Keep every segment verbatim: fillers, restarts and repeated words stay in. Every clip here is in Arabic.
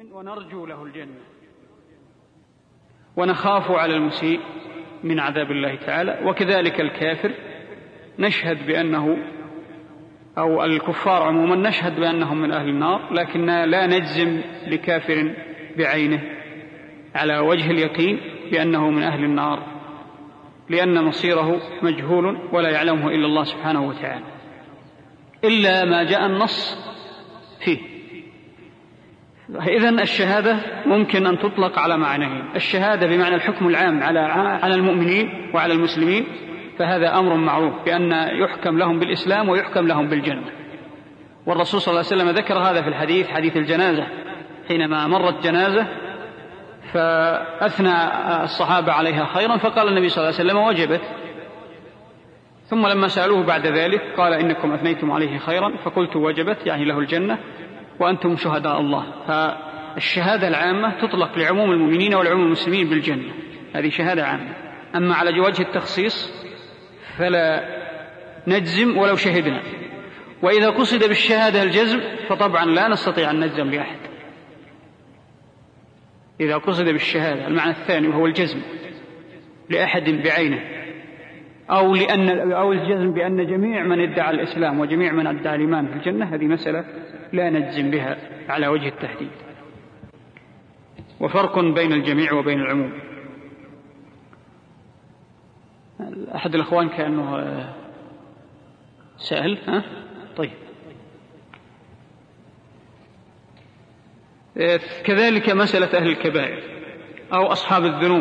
ونرجو له الجنة، ونخاف على المسيء من عذاب الله تعالى. وكذلك الكافر نشهد بأنه، أو الكفار عموما نشهد بأنهم من أهل النار، لكننا لا نجزم لكافر بعينه على وجه اليقين بأنه من أهل النار، لأن مصيره مجهول ولا يعلمه إلا الله سبحانه وتعالى، إلا ما جاء النص فيه. إذن الشهادة ممكن أن تطلق على معنيين: الشهادة بمعنى الحكم العام على على المؤمنين وعلى المسلمين، فهذا أمر معروف بأن يحكم لهم بالإسلام ويحكم لهم بالجنة، والرسول صلى الله عليه وسلم ذكر هذا في الحديث، حديث الجنازة، حينما مرت جنازة فأثنى الصحابة عليها خيرا، فقال النبي صلى الله عليه وسلم: وجبت. ثم لما سألوه بعد ذلك قال: إنكم أثنيتم عليه خيرا، فقلت: وجبت، يعني له الجنة وأنتم شهداء الله. فالشهادة العامة تطلق لعموم المؤمنين والعموم المسلمين بالجنة، هذه شهادة عامة. أما على وجه التخصيص فلا نجزم ولو شهدنا، وإذا قصد بالشهادة الجزم فطبعا لا نستطيع أن نجزم لأحد. إذا قصد بالشهادة المعنى الثاني وهو الجزم لأحد بعينه، أو لأن أو الجزم بأن جميع من ادعى الإسلام وجميع من ادعى الإيمان في الجنة، هذه مسألة لا نجزم بها على وجه التحديد. وفرق بين الجميع وبين العموم. أحد الأخوان كأنه سأل. ها؟ طيب. كذلك مسألة أهل الكبائر أو أصحاب الذنوب،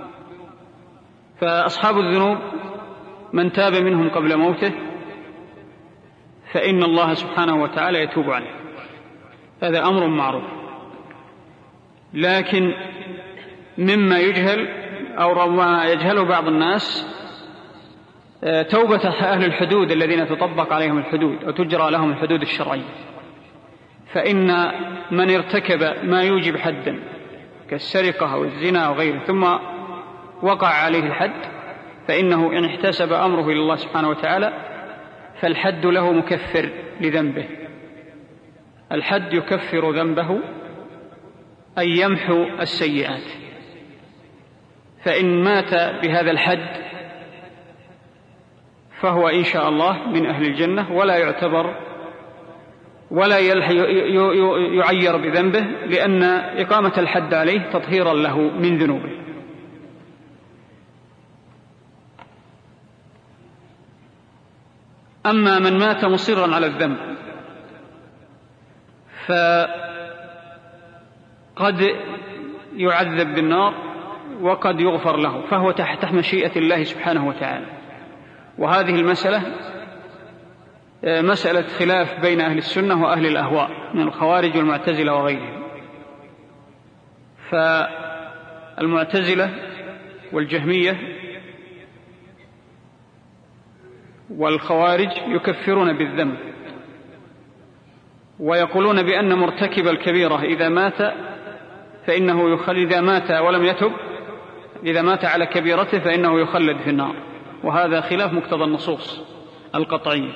فأصحاب الذنوب من تاب منهم قبل موته فإن الله سبحانه وتعالى يتوب عليه، هذا أمر معروف. لكن مما يجهل أو ربما يجهله بعض الناس توبة أهل الحدود الذين تطبق عليهم الحدود وتجرى لهم الحدود الشرعية، فإن من ارتكب ما يوجب حدا كالسرقة أو الزنا وغيره ثم وقع عليه الحد، فإنه إن احتسب أمره إلى الله سبحانه وتعالى فالحد له مكفر لذنبه. الحد يكفر ذنبه أي يمحو السيئات، فإن مات بهذا الحد فهو إن شاء الله من أهل الجنة، ولا يعتبر ولا يعير بذنبه، لأن إقامة الحد عليه تطهيرا له من ذنوبه. أما من مات مصرا على الذنب فقد يعذب بالنار وقد يغفر له، فهو تحت مشيئة الله سبحانه وتعالى. وهذه المسألة مسألة خلاف بين أهل السنة وأهل الأهواء من الخوارج والمعتزلة وغيرهم. فالمعتزلة والجهمية والخوارج يكفرون بالذنب، ويقولون بأن مرتكب الكبيرة إذا مات فإنه يخلد، إذا مات ولم يتب، إذا مات على كبيرته فإنه يخلد في النار، وهذا خلاف مقتضى النصوص القطعية.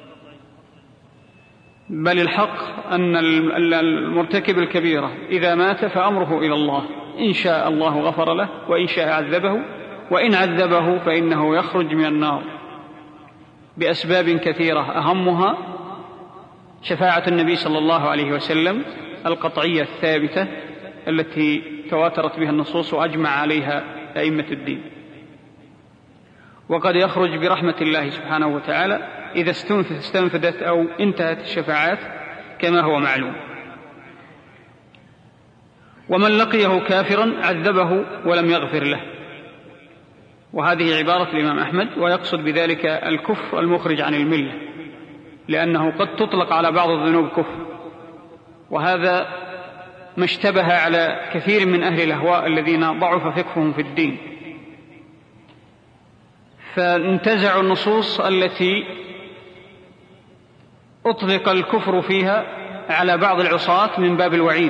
بل الحق أن المرتكب الكبيرة إذا مات فأمره إلى الله، إن شاء الله غفر له وإن شاء عذبه، وإن عذبه فإنه يخرج من النار بأسباب كثيرة، أهمها شفاعة النبي صلى الله عليه وسلم القطعية الثابتة التي تواترت بها النصوص وأجمع عليها أئمة الدين. وقد يخرج برحمة الله سبحانه وتعالى إذا استنفدت أو انتهت الشفاعات كما هو معلوم. ومن لقيه كافرا عذبه ولم يغفر له، وهذه عبارة الإمام أحمد، ويقصد بذلك الكفر المخرج عن الملة، لأنه قد تطلق على بعض الذنوب كفر، وهذا ما اشتبه على كثير من أهل الأهواء الذين ضعف فقههم في الدين، فانتزعوا النصوص التي أطلق الكفر فيها على بعض العصاة من باب الوعيد،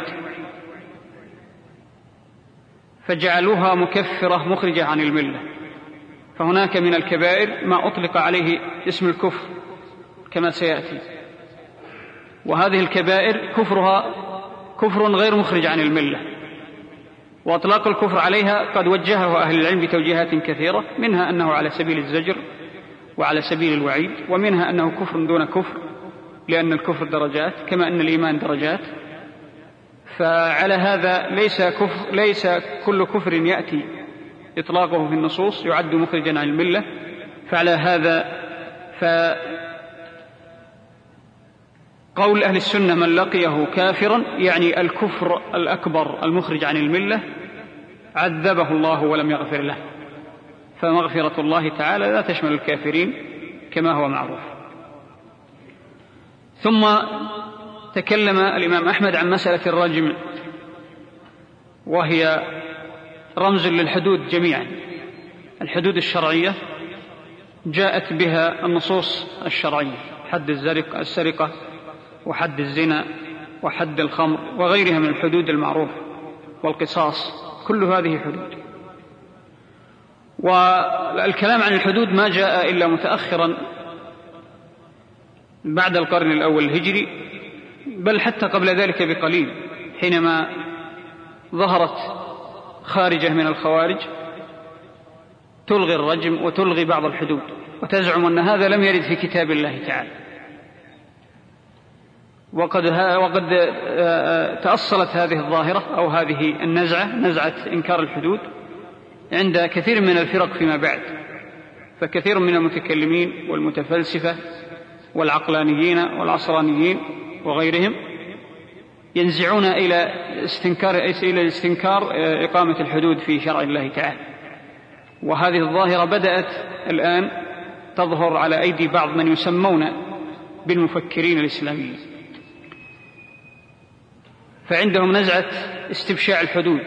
فجعلوها مكفرة مخرجة عن الملة. فهناك من الكبائر ما أطلق عليه اسم الكفر كما سيأتي، وهذه الكبائر كفرها كفر غير مخرج عن الملة، وأطلاق الكفر عليها قد وجهه أهل العلم بتوجيهات كثيرة، منها أنه على سبيل الزجر وعلى سبيل الوعيد، ومنها أنه كفر دون كفر، لأن الكفر درجات كما أن الإيمان درجات. فعلى هذا ليس, كفر ليس كل كفر يأتي إطلاقه في النصوص يعد مخرجا عن الملة. فعلى هذا فقول أهل السنة من لقيه كافرا يعني الكفر الأكبر المخرج عن الملة عذبه الله ولم يغفر له، فمغفرة الله تعالى لا تشمل الكافرين كما هو معروف. ثم تكلم الإمام أحمد عن مسألة الرجم، وهي رمز للحدود جميعا. الحدود الشرعية جاءت بها النصوص الشرعية، حد السرقة وحد الزنا وحد الخمر وغيرها من الحدود المعروفة، والقصاص، كل هذه حدود. والكلام عن الحدود ما جاء إلا متأخرا بعد القرن الأول الهجري، بل حتى قبل ذلك بقليل، حينما ظهرت خارجة من الخوارج تلغي الرجم وتلغي بعض الحدود، وتزعم أن هذا لم يرد في كتاب الله تعالى. وقد, وقد تأصلت هذه الظاهرة أو هذه النزعة، نزعة إنكار الحدود، عند كثير من الفرق فيما بعد. فكثير من المتكلمين والمتفلسفة والعقلانيين والعصرانيين وغيرهم ينزعون إلى استنكار, إلى استنكار إقامة الحدود في شرع الله تعالى. وهذه الظاهرة بدأت الآن تظهر على أيدي بعض من يسمون بالمفكرين الإسلاميين، فعندهم نزعة استبشاع الحدود،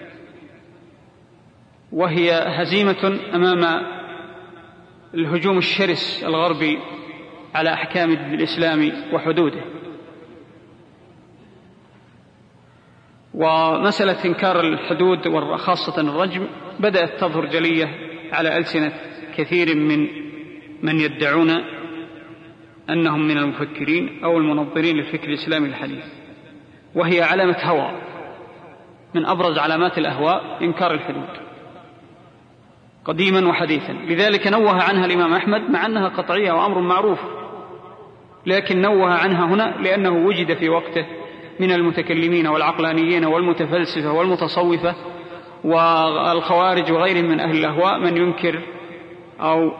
وهي هزيمة أمام الهجوم الشرس الغربي على أحكام الإسلام وحدوده. ومسألة إنكار الحدود وخاصة الرجم بدأت تظهر جلية على ألسنة كثير من من يدعون أنهم من المفكرين أو المنظرين للفكر الإسلامي الحديث، وهي علامة هوى من أبرز علامات الأهواء، إنكار الحدود قديما وحديثا. لذلك نوه عنها الإمام أحمد، مع أنها قطعية وأمر معروف، لكن نوه عنها هنا لأنه وجد في وقته من المتكلمين والعقلانيين والمتفلسفة والمتصوفة والخوارج وغيرهم من أهل الأهواء من ينكر أو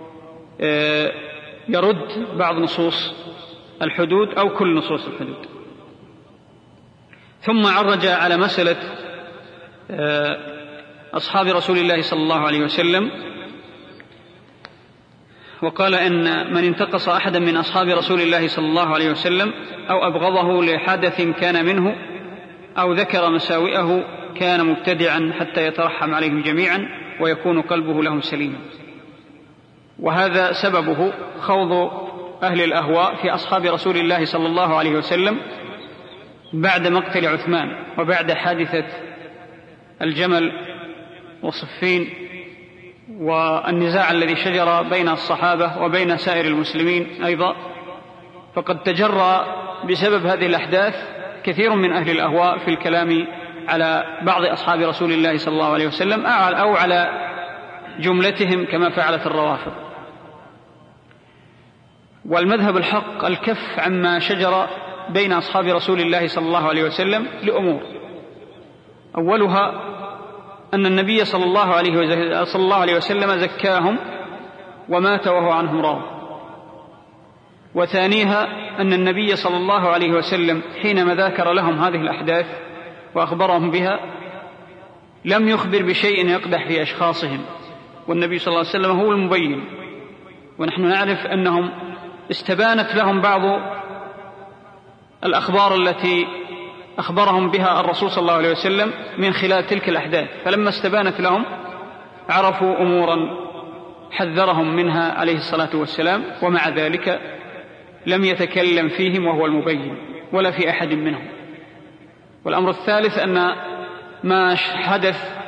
يرد بعض نصوص الحدود أو كل نصوص الحدود. ثم عرج على مسألة أصحاب رسول الله صلى الله عليه وسلم، وقال إن من انتقص أحدا من أصحاب رسول الله صلى الله عليه وسلم أو أبغضه لحدث كان منه أو ذكر مساوئه كان مبتدعا حتى يترحم عليهم جميعا ويكون قلبه لهم سليما. وهذا سببه خوض أهل الأهواء في أصحاب رسول الله صلى الله عليه وسلم بعد مقتل عثمان وبعد حادثة الجمل وصفين والنزاع الذي شجر بين الصحابة وبين سائر المسلمين أيضا. فقد تجرى بسبب هذه الأحداث كثير من أهل الأهواء في الكلام على بعض أصحاب رسول الله صلى الله عليه وسلم أو على جملتهم كما فعلت الروافض. والمذهب الحق الكف عما شجر بين أصحاب رسول الله صلى الله عليه وسلم لأمور، أولها أن النبي صلى الله عليه صلى الله عليه وسلم زكاهم ومات وهو عنهم راض. وثانيها أن النبي صلى الله عليه وسلم حينما ذكر لهم هذه الأحداث وأخبرهم بها لم يخبر بشيء يقدح في أشخاصهم، والنبي صلى الله عليه وسلم هو المبين. ونحن نعرف أنهم استبانت لهم بعض الأخبار التي أخبرهم بها الرسول صلى الله عليه وسلم من خلال تلك الأحداث، فلما استبانت لهم عرفوا أمورا حذرهم منها عليه الصلاة والسلام، ومع ذلك لم يتكلم فيهم وهو المبين ولا في أحد منهم. والأمر الثالث أن ما حدث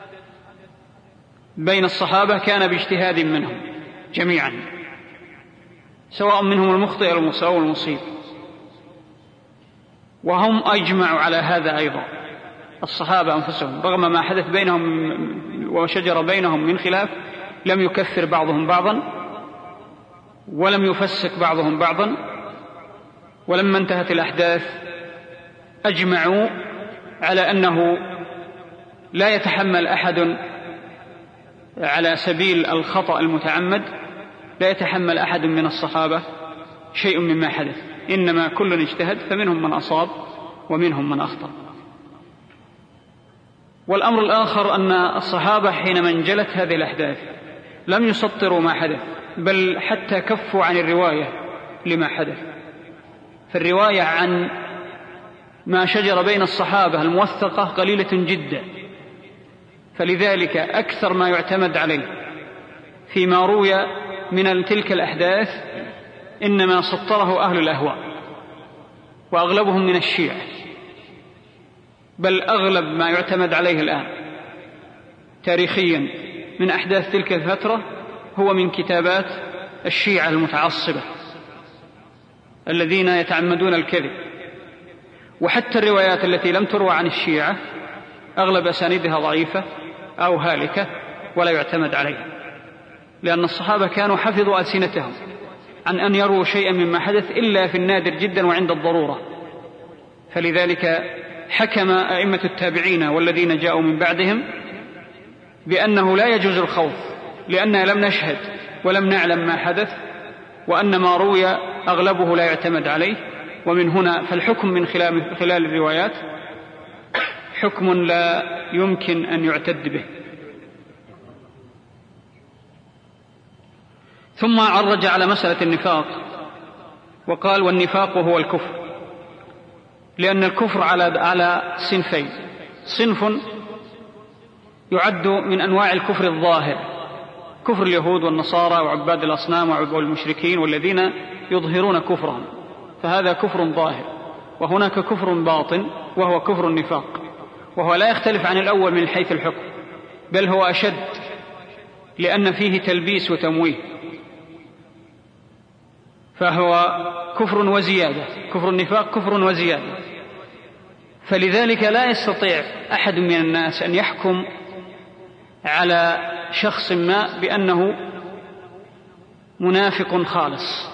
بين الصحابة كان باجتهاد منهم جميعا، سواء منهم المخطئ أو المصيب. وهم أجمعوا على هذا أيضا، الصحابة أنفسهم، رغم ما حدث بينهم وشجر بينهم من خلاف، لم يكفر بعضهم بعضا ولم يفسق بعضهم بعضا. ولما انتهت الأحداث أجمعوا على أنه لا يتحمل أحد على سبيل الخطأ المتعمد، لا يتحمل أحد من الصحابة شيء مما حدث، إنما كل اجتهد، فمنهم من أصاب ومنهم من أخطأ. والأمر الآخر أن الصحابة حينما انجلت هذه الأحداث لم يسطروا ما حدث، بل حتى كفوا عن الرواية لما حدث. فالرواية عن ما شجر بين الصحابة الموثقة قليلة جدا، فلذلك أكثر ما يعتمد عليه فيما روي من تلك الأحداث إنما سطره أهل الأهواء، وأغلبهم من الشيعة، بل أغلب ما يعتمد عليه الآن تاريخيا من أحداث تلك الفترة هو من كتابات الشيعة المتعصبة الذين يتعمدون الكذب. وحتى الروايات التي لم تروى عن الشيعة أغلب أسانيدها ضعيفة أو هالكة ولا يعتمد عليها، لأن الصحابة كانوا حفظوا ألسنتهم عن أن يروا شيئا مما حدث إلا في النادر جدا وعند الضرورة. فلذلك حكم أئمة التابعين والذين جاءوا من بعدهم بأنه لا يجوز الخوض، لأننا لم نشهد ولم نعلم ما حدث، وأن ما روي أغلبه لا يعتمد عليه. ومن هنا فالحكم من خلال الروايات حكم لا يمكن أن يعتد به. ثم عرج على مسألة النفاق وقال: والنفاق هو الكفر، لأن الكفر على على صنفين: صنف يعد من أنواع الكفر الظاهر، كفر اليهود والنصارى وعباد الأصنام والمشركين والذين يظهرون كفرهم، فهذا كفر ظاهر. وهناك كفر باطن وهو كفر النفاق، وهو لا يختلف عن الأول من حيث الحكم، بل هو أشد، لأن فيه تلبيس وتمويه، فهو كفر وزيادة. كفر النفاق كفر وزيادة. فلذلك لا يستطيع أحد من الناس أن يحكم على شخص ما بأنه منافق خالص،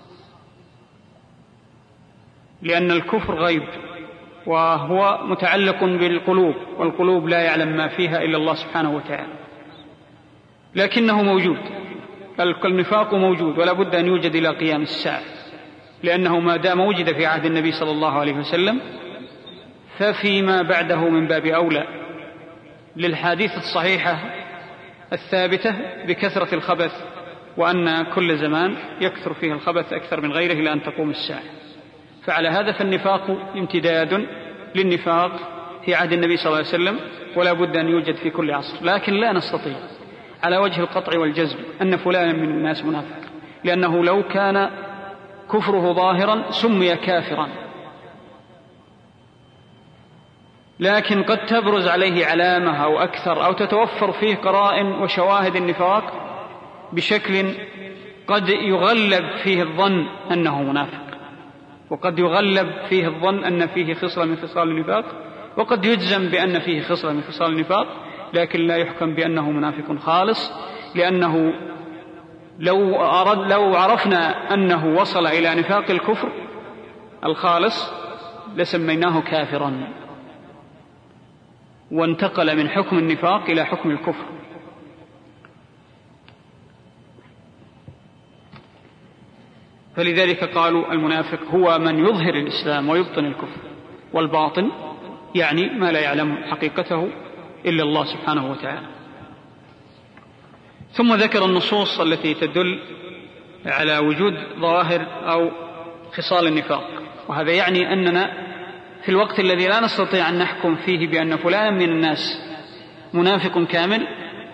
لأن الكفر غيب وهو متعلق بالقلوب، والقلوب لا يعلم ما فيها إلا الله سبحانه وتعالى، لكنه موجود. النفاق موجود ولا بد أن يوجد إلى قيام الساعة، لأنه ما دام وجد في عهد النبي صلى الله عليه وسلم ففيما بعده من باب أولى، للحديث الصحيحة الثابتة بكثرة الخبث، وأن كل زمان يكثر فيه الخبث أكثر من غيره إلى أن تقوم الساعة. فعلى هذا فالنفاق امتداد للنفاق في عهد النبي صلى الله عليه وسلم، ولا بد أن يوجد في كل عصر. لكن لا نستطيع على وجه القطع والجزم أن فلانا من الناس منافق، لأنه لو كان كفره ظاهرا سمي كافرا، لكن قد تبرز عليه علامة أو أكثر، أو تتوفر فيه قرائن وشواهد النفاق بشكل قد يغلب فيه الظن أنه منافق، وقد يغلب فيه الظن أن فيه خصلة من خصال النفاق، وقد يجزم بأن فيه خصلة من خصال النفاق، لكن لا يحكم بأنه منافق خالص، لأنه لو, أرد لو عرفنا أنه وصل إلى نفاق الكفر الخالص لسميناه كافرا، وانتقل من حكم النفاق إلى حكم الكفر. فلذلك قالوا المنافق هو من يظهر الإسلام ويبطن الكفر، والباطن يعني ما لا يعلم حقيقته إلا الله سبحانه وتعالى. ثم ذكر النصوص التي تدل على وجود ظواهر أو خصال النفاق، وهذا يعني أننا في الوقت الذي لا نستطيع أن نحكم فيه بأن فلانا من الناس منافق كامل،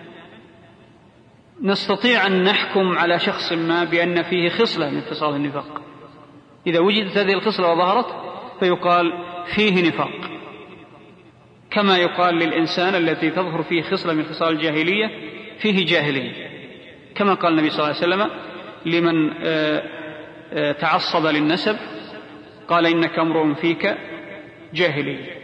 نستطيع أن نحكم على شخص ما بأن فيه خصلة من خصال النفاق. إذا وجدت هذه الخصلة وظهرت فيقال فيه نفاق، كما يقال للإنسان الذي تظهر فيه خصلة من خصال الجاهلية فيه جاهلية، كما قال النبي صلى الله عليه وسلم لمن تعصب للنسب قال إنك امرؤ فيك جاهلية.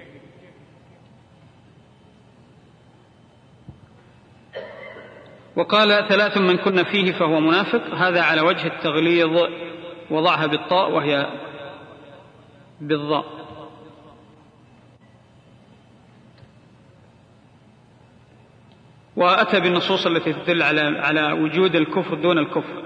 وقال ثلاث من كن فيه فهو منافق، هذا على وجه التغليظ، وضعها بالطاء وهي بالضاء. وأتى بالنصوص التي تدل على على وجود الكفر دون الكفر.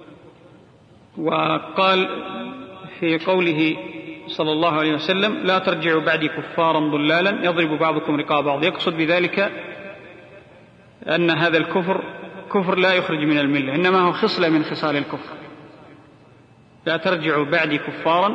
وقال في قوله صلى الله عليه وسلم: لا ترجعوا بعدي كفارا ضلالا يضرب بعضكم رقاب بعض، يقصد بذلك أن هذا الكفر كفر لا يخرج من الملة، إنما هو خصلة من خصال الكفر. لا ترجعوا بعدي كفارا،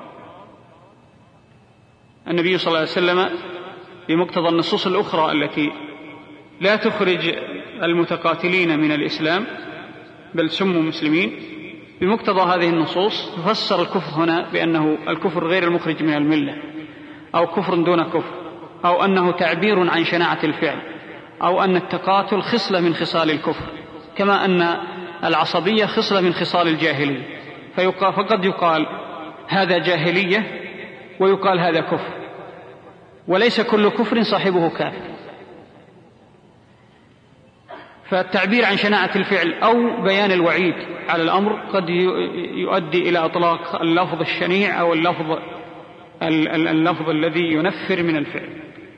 النبي صلى الله عليه وسلم بمقتضى النصوص الأخرى التي لا تخرج المتقاتلين من الإسلام بل سموا مسلمين، بمقتضى هذه النصوص تفسر الكفر هنا بأنه الكفر غير المخرج من الملة، أو كفر دون كفر، أو أنه تعبير عن شناعة الفعل، أو أن التقاتل خصلة من خصال الكفر، كما أن العصبية خصلة من خصال الجاهلية. فقد يقال هذا جاهلية ويقال هذا كفر، وليس كل كفر صاحبه كافر. فالتعبير عن شناعة الفعل أو بيان الوعيد على الأمر قد يؤدي إلى إطلاق اللفظ الشنيع أو اللفظ اللفظ الذي ينفر من الفعل.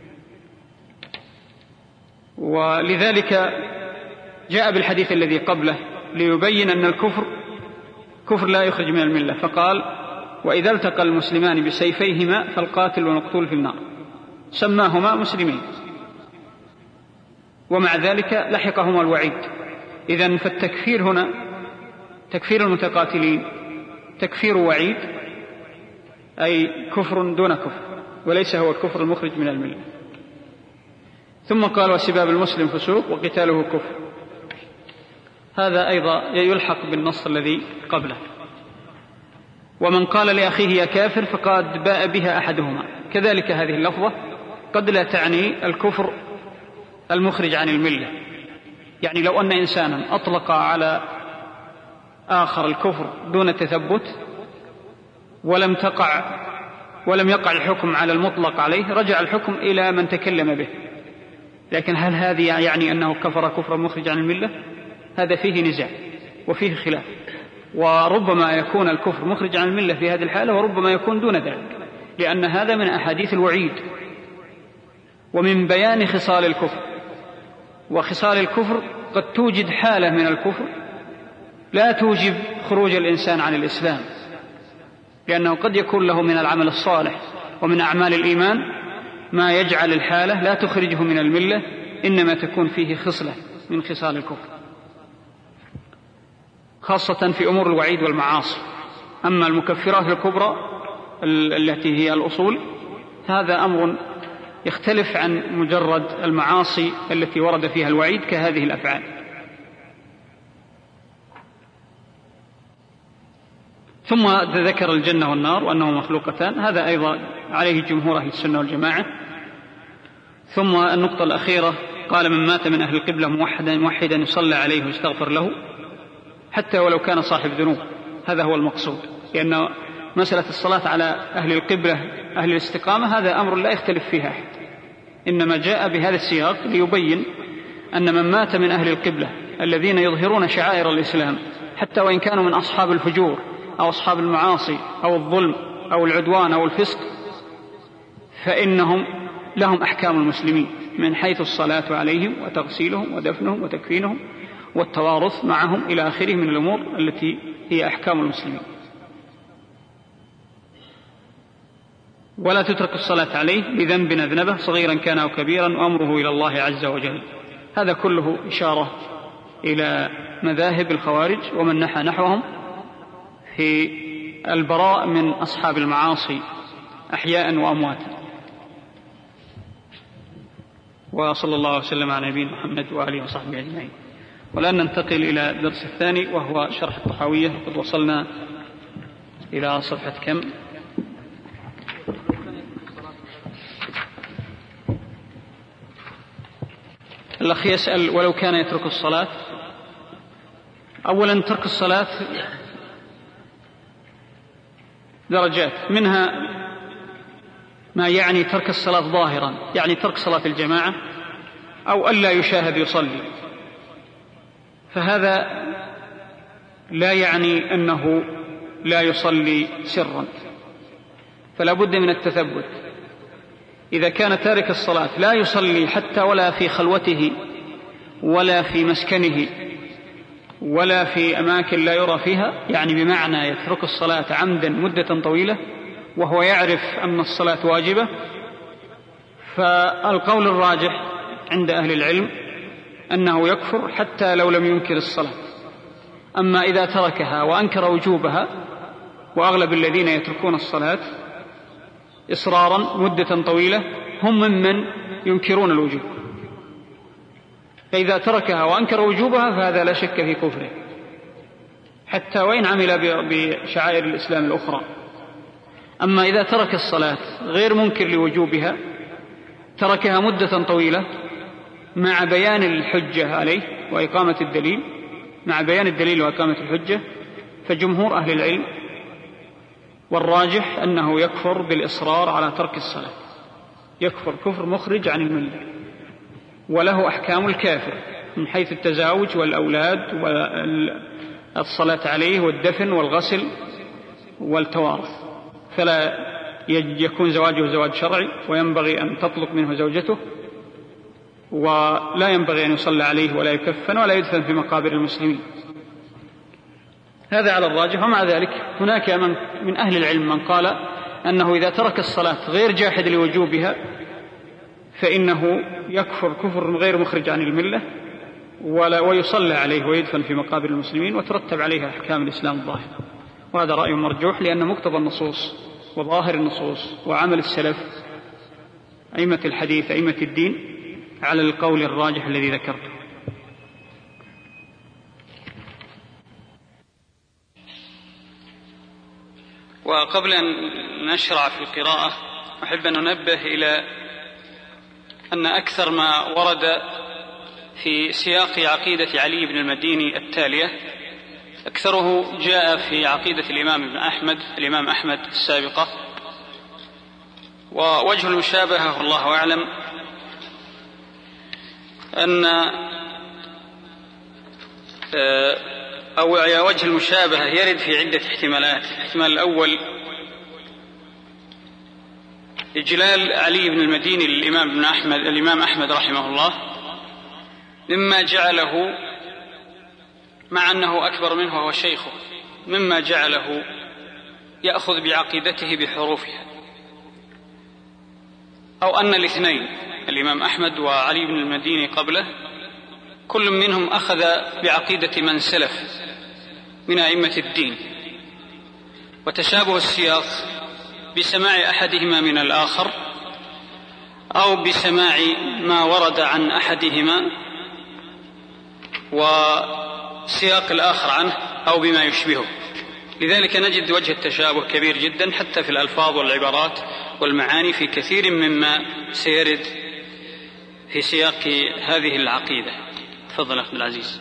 ولذلك جاء بالحديث الذي قبله ليبين أن الكفر كفر لا يخرج من الملة، فقال: وإذا التقى المسلمان بسيفيهما فالقاتل والمقتول في النار، سماهما مسلمين، ومع ذلك لحقهما الوعيد. إذن فالتكفير هنا تكفير المتقاتلين تكفير وعيد، أي كفر دون كفر، وليس هو الكفر المخرج من الملة. ثم قال: وسباب المسلم فسوق وقتاله كفر، هذا أيضا يلحق بالنص الذي قبله. ومن قال لأخيه يا كافر فقد باء بها أحدهما، كذلك هذه اللفظة قد لا تعني الكفر المخرج عن الملة. يعني لو أن إنسانا أطلق على آخر الكفر دون تثبت ولم تقع ولم يقع الحكم على المطلق عليه، رجع الحكم إلى من تكلم به. لكن هل هذه يعني أنه كفر كفرا مخرج عن الملة؟ هذا فيه نزاع وفيه خلاف، وربما يكون الكفر مخرج عن الملة في هذه الحالة، وربما يكون دون ذلك، لأن هذا من أحاديث الوعيد ومن بيان خصال الكفر. وخصال الكفر قد توجد حالة من الكفر لا توجب خروج الإنسان عن الإسلام، لأنه قد يكون له من العمل الصالح ومن أعمال الإيمان ما يجعل الحالة لا تخرجه من الملة، إنما تكون فيه خصلة من خصال الكفر، خاصة في أمور الوعيد والمعاصي. أما المكفرات الكبرى التي هي الأصول، هذا أمر يختلف عن مجرد المعاصي التي ورد فيها الوعيد كهذه الأفعال. ثم ذكر الجنة والنار وأنهما مخلوقتان، هذا أيضا عليه جمهور أهل السنة والجماعة. ثم النقطة الأخيرة قال: من مات من أهل القبلة موحدا موحدا يصلى عليه ويستغفر له حتى ولو كان صاحب ذنوب. هذا هو المقصود، لأن مسألة الصلاة على أهل القبلة أهل الاستقامة هذا أمر لا يختلف فيها أحد، إنما جاء بهذا السياق ليبين أن من مات من أهل القبلة الذين يظهرون شعائر الإسلام حتى وإن كانوا من أصحاب الفجور أو أصحاب المعاصي أو الظلم أو العدوان أو الفسق، فإنهم لهم أحكام المسلمين من حيث الصلاة عليهم وتغسيلهم ودفنهم وتكفينهم والتوارث معهم إلى آخره من الأمور التي هي أحكام المسلمين. ولا تترك الصلاة عليه بذنب أذنبه صغيرا كان أو كبيرا وأمره إلى الله عز وجل. هذا كله إشارة إلى مذاهب الخوارج ومن نحى نحوهم في البراء من أصحاب المعاصي أحياء وأمواتا. وصلى الله وسلم على نبينا محمد وآله وصحبه أجمعين. والآن ننتقل إلى الدرس الثاني وهو شرح الطحاوية. قد وصلنا إلى صفحة كم؟ الأخ يسأل: ولو كان يترك الصلاة. أولا ترك الصلاة درجات، منها ما يعني ترك الصلاة ظاهرا، يعني ترك صلاة الجماعة أو ألا يشاهد يصلي، فهذا لا يعني أنه لا يصلي سرا، فلا بد من التثبت. إذا كان تارك الصلاة لا يصلي حتى ولا في خلوته ولا في مسكنه ولا في أماكن لا يرى فيها، يعني بمعنى يترك الصلاة عمدا مدة طويلة وهو يعرف أن الصلاة واجبة، فالقول الراجح عند أهل العلم أنه يكفر حتى لو لم ينكر الصلاة. أما إذا تركها وأنكر وجوبها، وأغلب الذين يتركون الصلاة إصرارا مدة طويلة هم ممن ينكرون الوجوب، فإذا تركها وأنكر وجوبها فهذا لا شك في كفره حتى وإن عمل بشعائر الإسلام الأخرى. أما إذا ترك الصلاة غير منكر لوجوبها، تركها مدة طويلة مع بيان الحجة عليه وإقامة الدليل، مع بيان الدليل وإقامة الحجة، فجمهور أهل العلم والراجح أنه يكفر بالإصرار على ترك الصلاة، يكفر كفر مخرج عن الملة، وله أحكام الكافر من حيث التزاوج والأولاد والصلاة عليه والدفن والغسل والتوارث، فلا يكون زواجه زواج شرعي، وينبغي أن تطلق منه زوجته، ولا ينبغي أن يصلى عليه ولا يكفن ولا يدفن في مقابر المسلمين. هذا على الراجح. ومع ذلك هناك من, من أهل العلم من قال أنه إذا ترك الصلاة غير جاحد لوجوبها فإنه يكفر كفر غير مخرج عن الملة، ولا ويصلى عليه ويدفن في مقابر المسلمين وترتب عليها أحكام الإسلام الظاهرة. وهذا رأي مرجوح، لأن مقتضى النصوص وظاهر النصوص وعمل السلف أئمة الحديث أئمة الدين على القول الراجح الذي ذكرته. وقبل أن نشرع في القراءة أحب أن ننبه إلى أن أكثر ما ورد في سياق عقيدة علي بن المديني التالية أكثره جاء في عقيدة الإمام ابن أحمد الإمام أحمد السابقة، ووجه المشابهة والله أعلم أن أو وجه المشابهة يرد في عدة احتمالات. الاحتمال الأول إجلال علي بن المديني للإمام ابن أحمد الإمام أحمد رحمه الله مما جعله، مع أنه أكبر منه وهو شيخه، مما جعله يأخذ بعقيدته بحروفها، أو أن الاثنين الإمام أحمد وعلي بن المديني قبله كل منهم أخذ بعقيدة من سلف من أئمة الدين، وتشابه السياق بسماع أحدهما من الآخر أو بسماع ما ورد عن أحدهما وسياق الآخر عنه أو بما يشبهه. لذلك نجد وجه التشابه كبير جدا حتى في الألفاظ والعبارات والمعاني في كثير مما سيرد في سياق هذه العقيدة. تفضل أخي العزيز.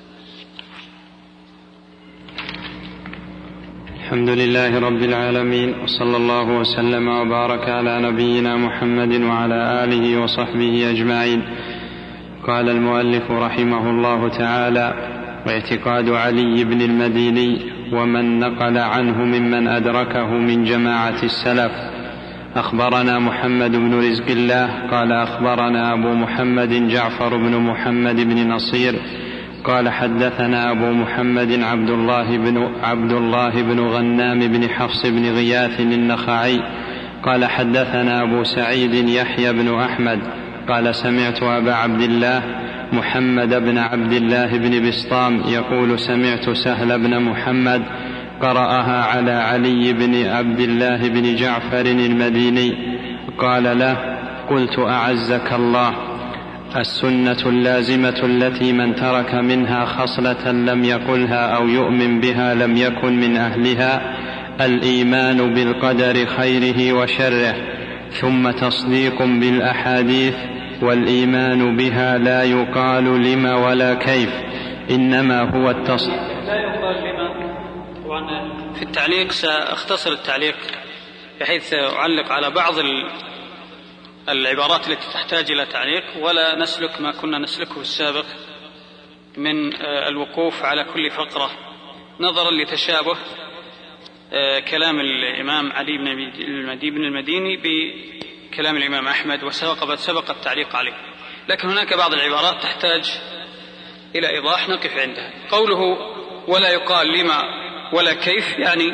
الحمد لله رب العالمين، وصلى الله وسلم وبارك على نبينا محمد وعلى آله وصحبه أجمعين. قال المؤلف رحمه الله تعالى: واعتقاد علي بن المديني ومن نقل عنه ممن أدركه من جماعة السلف. أخبرنا محمد بن رزق الله قال أخبرنا أبو محمد جعفر بن محمد بن نصير قال حدثنا أبو محمد عبد الله بن, عبد الله بن غنام بن حفص بن غياث النخعي قال حدثنا أبو سعيد يحيى بن أحمد قال سمعت أبا عبد الله محمد بن عبد الله بن بسطام يقول سمعت سهل بن محمد قرأها على علي بن عبد الله بن جعفر المديني قال له: قلت أعزك الله، السنة اللازمة التي من ترك منها خصلة لم يقلها أو يؤمن بها لم يكن من أهلها الإيمان بالقدر خيره وشره، ثم تصديق بالأحاديث، والإيمان بها لا يقال لما ولا كيف، إنما هو التصديق. لا يقال لما. طبعا في التعليق سأختصر التعليق بحيث أعلق على بعض العبارات التي تحتاج إلى تعليق، ولا نسلك ما كنا نسلكه السابق من الوقوف على كل فقرة نظرا لتشابه كلام الإمام علي بن المديني بكلام الإمام أحمد، وسبق سبق التعليق عليه. لكن هناك بعض العبارات تحتاج إلى إيضاح نقف عندها. قوله ولا يقال لما ولا كيف، يعني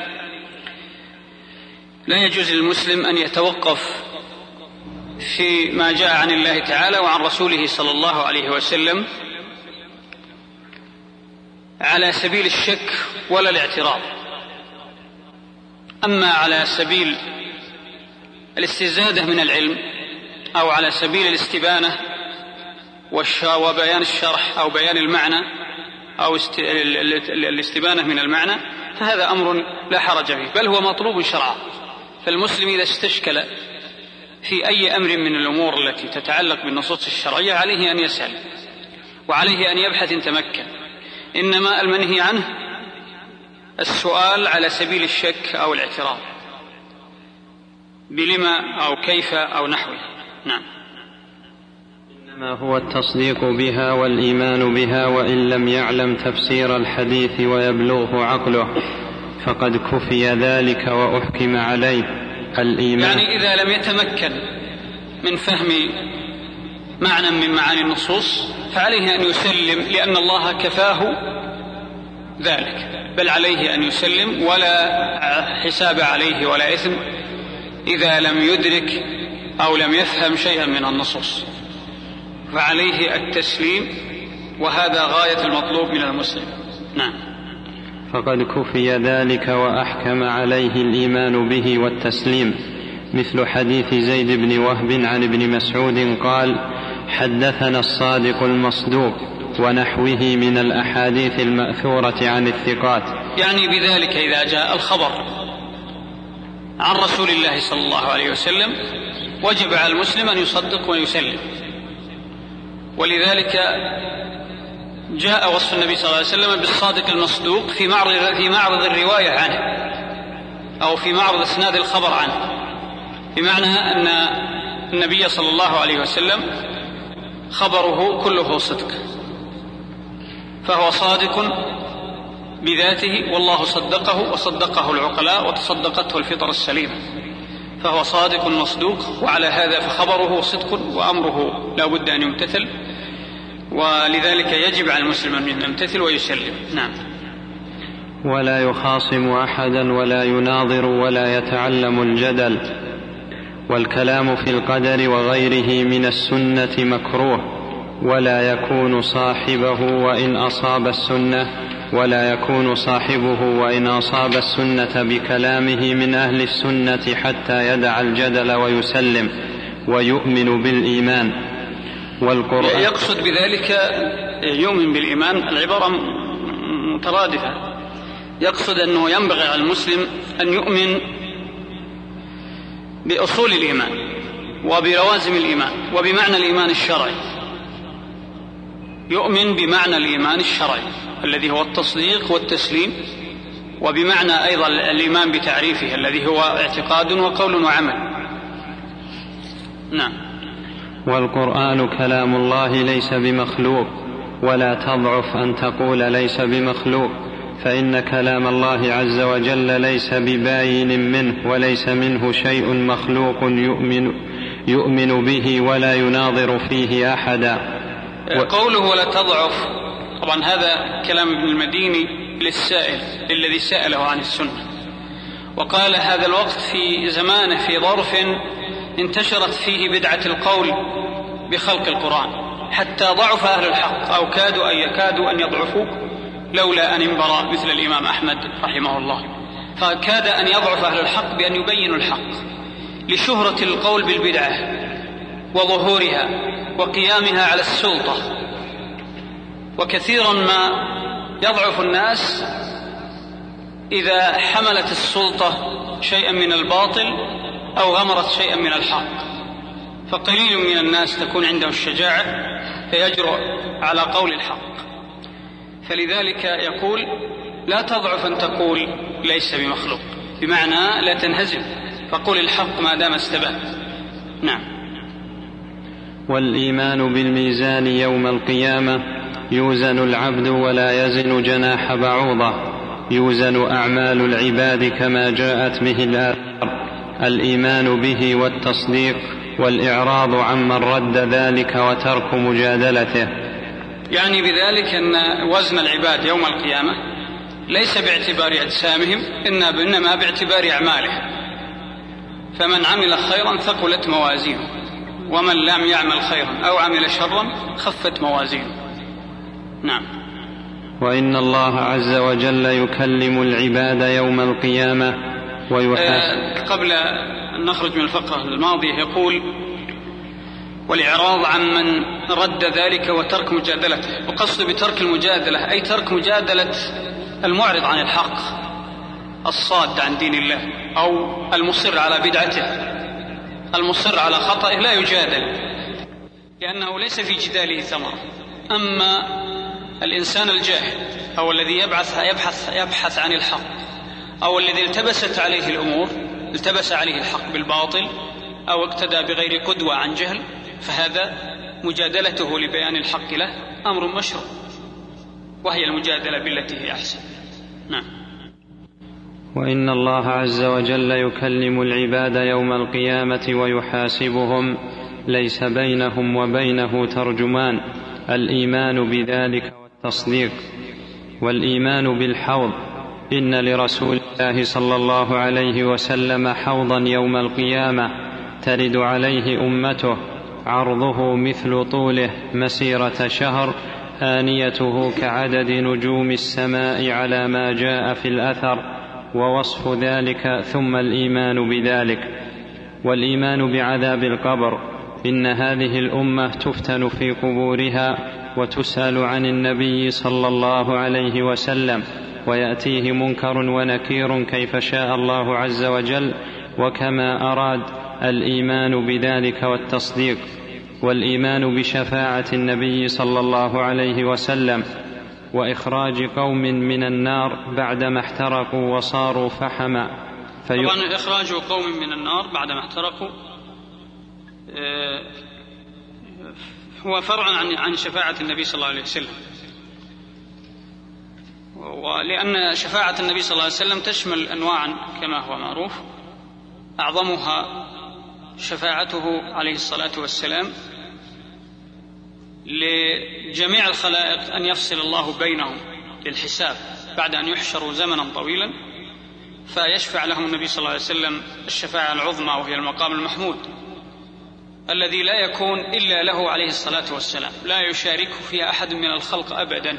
لا يجوز للمسلم أن يتوقف في ما جاء عن الله تعالى وعن رسوله صلى الله عليه وسلم على سبيل الشك ولا الاعتراض. أما على سبيل الاستزادة من العلم أو على سبيل الاستبانة وبيان الشرح أو بيان المعنى أو الاستبانة من المعنى، فهذا أمر لا حرج فيه، بل هو مطلوب شرعا. فالمسلم إذا استشكل في أي أمر من الأمور التي تتعلق بالنصوص الشرعية عليه أن يسأل وعليه أن يبحث إن تمكن. إنما المنهي عنه السؤال على سبيل الشك أو الاعتراض بلما أو كيف أو نحوه. نعم. إنما هو التصديق بها والإيمان بها، وإن لم يعلم تفسير الحديث ويبلغه عقله فقد كفي ذلك وأحكم عليه الإيمان. يعني إذا لم يتمكن من فهم معنى من معاني النصوص فعليه أن يسلم، لأن الله كفاه ذلك، بل عليه أن يسلم ولا حساب عليه ولا إثم إذا لم يدرك أو لم يفهم شيئا من النصوص، فعليه التسليم، وهذا غاية المطلوب من المسلم. نعم. فقد كفي ذلك وأحكم عليه الإيمان به والتسليم، مثل حديث زيد بن وهب عن ابن مسعود قال: حدثنا الصادق المصدوق، ونحوه من الأحاديث المأثورة عن الثقات. يعني بذلك إذا جاء الخبر عن رسول الله صلى الله عليه وسلم وجب على المسلم أن يصدق ويسلم، ولذلك جاء وصف النبي صلى الله عليه وسلم بالصادق المصدوق في معرض في معرض الرواية عنه أو في معرض إسناد الخبر عنه، بمعنى أن النبي صلى الله عليه وسلم خبره كله صدق، فهو صادق بذاته، والله صدقه وصدقه العقلاء وتصدقته الفطر السليمة، فهو صادق مصدوق، وعلى هذا فخبره صدق وأمره لا بد أن يمتثل، ولذلك يجب على المسلم أن يمتثل ويسلم. نعم. ولا يخاصم أحدا ولا يناظر ولا يتعلم الجدل، والكلام في القدر وغيره من السنة مكروه، ولا يكون صاحبه وإن أصاب السنة ولا يكون صاحبه وإن أصاب السنة بكلامه من أهل السنة حتى يدع الجدل ويسلم ويؤمن بالإيمان. والقرآن يقصد بذلك يؤمن بالإيمان، العبارة مترادفة، يقصد أنه ينبغي على المسلم أن يؤمن بأصول الإيمان وبلوازم الإيمان وبمعنى الإيمان الشرعي، يؤمن بمعنى الإيمان الشرعي الذي هو التصديق والتسليم، وبمعنى أيضا الإيمان بتعريفه الذي هو اعتقاد وقول وعمل. نعم. والقرآن كلام الله ليس بمخلوق، ولا تضعف أن تقول ليس بمخلوق، فإن كلام الله عز وجل ليس بباين منه، وليس منه شيء مخلوق يؤمن, يؤمن به ولا يناظر فيه أحدا. قوله ولا تضعف، طبعا هذا كلام ابن المديني للسائل الذي سأله عن السنة، وقال هذا الوقت في زمانه في ظرف انتشرت فيه بدعة القول بخلق القرآن، حتى ضعف أهل الحق أو كادوا أن يكادوا أن يضعفوا لولا أن انبرى مثل الإمام أحمد رحمه الله، فكاد أن يضعف أهل الحق بأن يبينوا الحق لشهرة القول بالبدعة وظهورها وقيامها على السلطة. وكثيرا ما يضعف الناس إذا حملت السلطة شيئا من الباطل أو غمرت شيئا من الحق، فقليل من الناس تكون عنده الشجاعة فيجرؤ على قول الحق. فلذلك يقول لا تضعف أن تقول ليس بمخلوق، بمعنى لا تنهزم، فقل الحق ما دام استبان. نعم. والإيمان بالميزان يوم القيامة: يوزن العبد ولا يزن جناح بعوضة، يوزن أعمال العباد كما جاءت به الآثار. الإيمان به والتصديق، والإعراض عمن رد ذلك وترك مجادلته. يعني بذلك أن وزن العباد يوم القيامة ليس باعتبار أجسامهم إنما باعتبار أعمالهم، فمن عمل خيرا ثقلت موازينه، ومن لم يعمل خيرا أو عمل شرا خفت موازينه. نعم. وإن الله عز وجل يكلم العباد يوم القيامة ويحاسب. آه قبل أن نخرج من الفقرة الماضية يقول: والإعراض عن من رد ذلك وترك مجادلته. وقصد بترك المجادلة أي ترك مجادلة المعرض عن الحق الصاد عن دين الله، أو المصر على بدعته، المصر على خطئه لا يجادل لأنه ليس في جداله ثمرة. أما الإنسان الجاهل أو الذي يبحث, يبحث, يبحث عن الحق، أو الذي التبست عليه الأمور، التبس عليه الحق بالباطل أو اقتدى بغير قدوة عن جهل، فهذا مجادلته لبيان الحق له أمر مشروع، وهي المجادلة بالتي هي أحسن. نعم. وإن الله عز وجل يكلم العباد يوم القيامة ويحاسبهم، ليس بينهم وبينه ترجمان. الإيمان بذلك والتصديق. والإيمان بالحوض: إن لرسول الله صلى الله عليه وسلم حوضا يوم القيامة ترد عليه أمته، عرضه مثل طوله مسيرة شهر، آنيته كعدد نجوم السماء على ما جاء في الأثر، ووصف ذلك. ثم الإيمان بذلك. والإيمان بعذاب القبر: إن هذه الأمة تفتن في قبورها وتسأل عن النبي صلى الله عليه وسلم، ويأتيه منكر ونكير كيف شاء الله عز وجل وكما أراد. الإيمان بذلك والتصديق. والإيمان بشفاعة النبي صلى الله عليه وسلم، وإخراج قوم من النار بعدما احترقوا وصاروا فحما. في... طبعا إخراج قوم من النار بعدما احترقوا هو فرع عن عن شفاعة النبي صلى الله عليه وسلم، ولأن شفاعة النبي صلى الله عليه وسلم تشمل أنواعا كما هو معروف، أعظمها شفاعته عليه الصلاة والسلام لجميع الخلائق أن يفصل الله بينهم للحساب بعد أن يحشروا زمنا طويلا، فيشفع لهم النبي صلى الله عليه وسلم الشفاعة العظمى، وهي المقام المحمود الذي لا يكون إلا له عليه الصلاة والسلام، لا يشاركه فيها أحد من الخلق أبدا.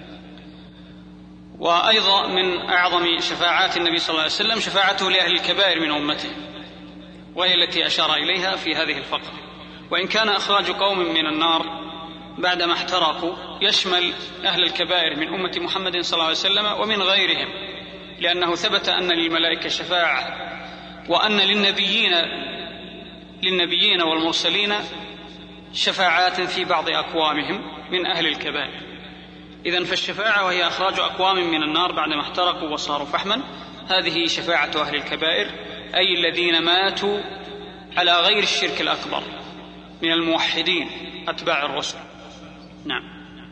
وأيضا من أعظم شفاعات النبي صلى الله عليه وسلم شفاعته لأهل الكبائر من أمته، وهي التي أشار إليها في هذه الفقرة. وإن كان إخراج قوم من النار بعدما احترقوا يشمل أهل الكبائر من أمة محمد صلى الله عليه وسلم ومن غيرهم، لأنه ثبت أن للملائكة شفاعة، وأن للنبيين للنبيين والمرسلين شفاعات في بعض أقوامهم من أهل الكبائر. إذن فالشفاعة وهي إخراج أقوام من النار بعدما احترقوا وصاروا فحما، هذه شفاعة أهل الكبائر، أي الذين ماتوا على غير الشرك الأكبر من الموحدين أتباع الرسل. نعم.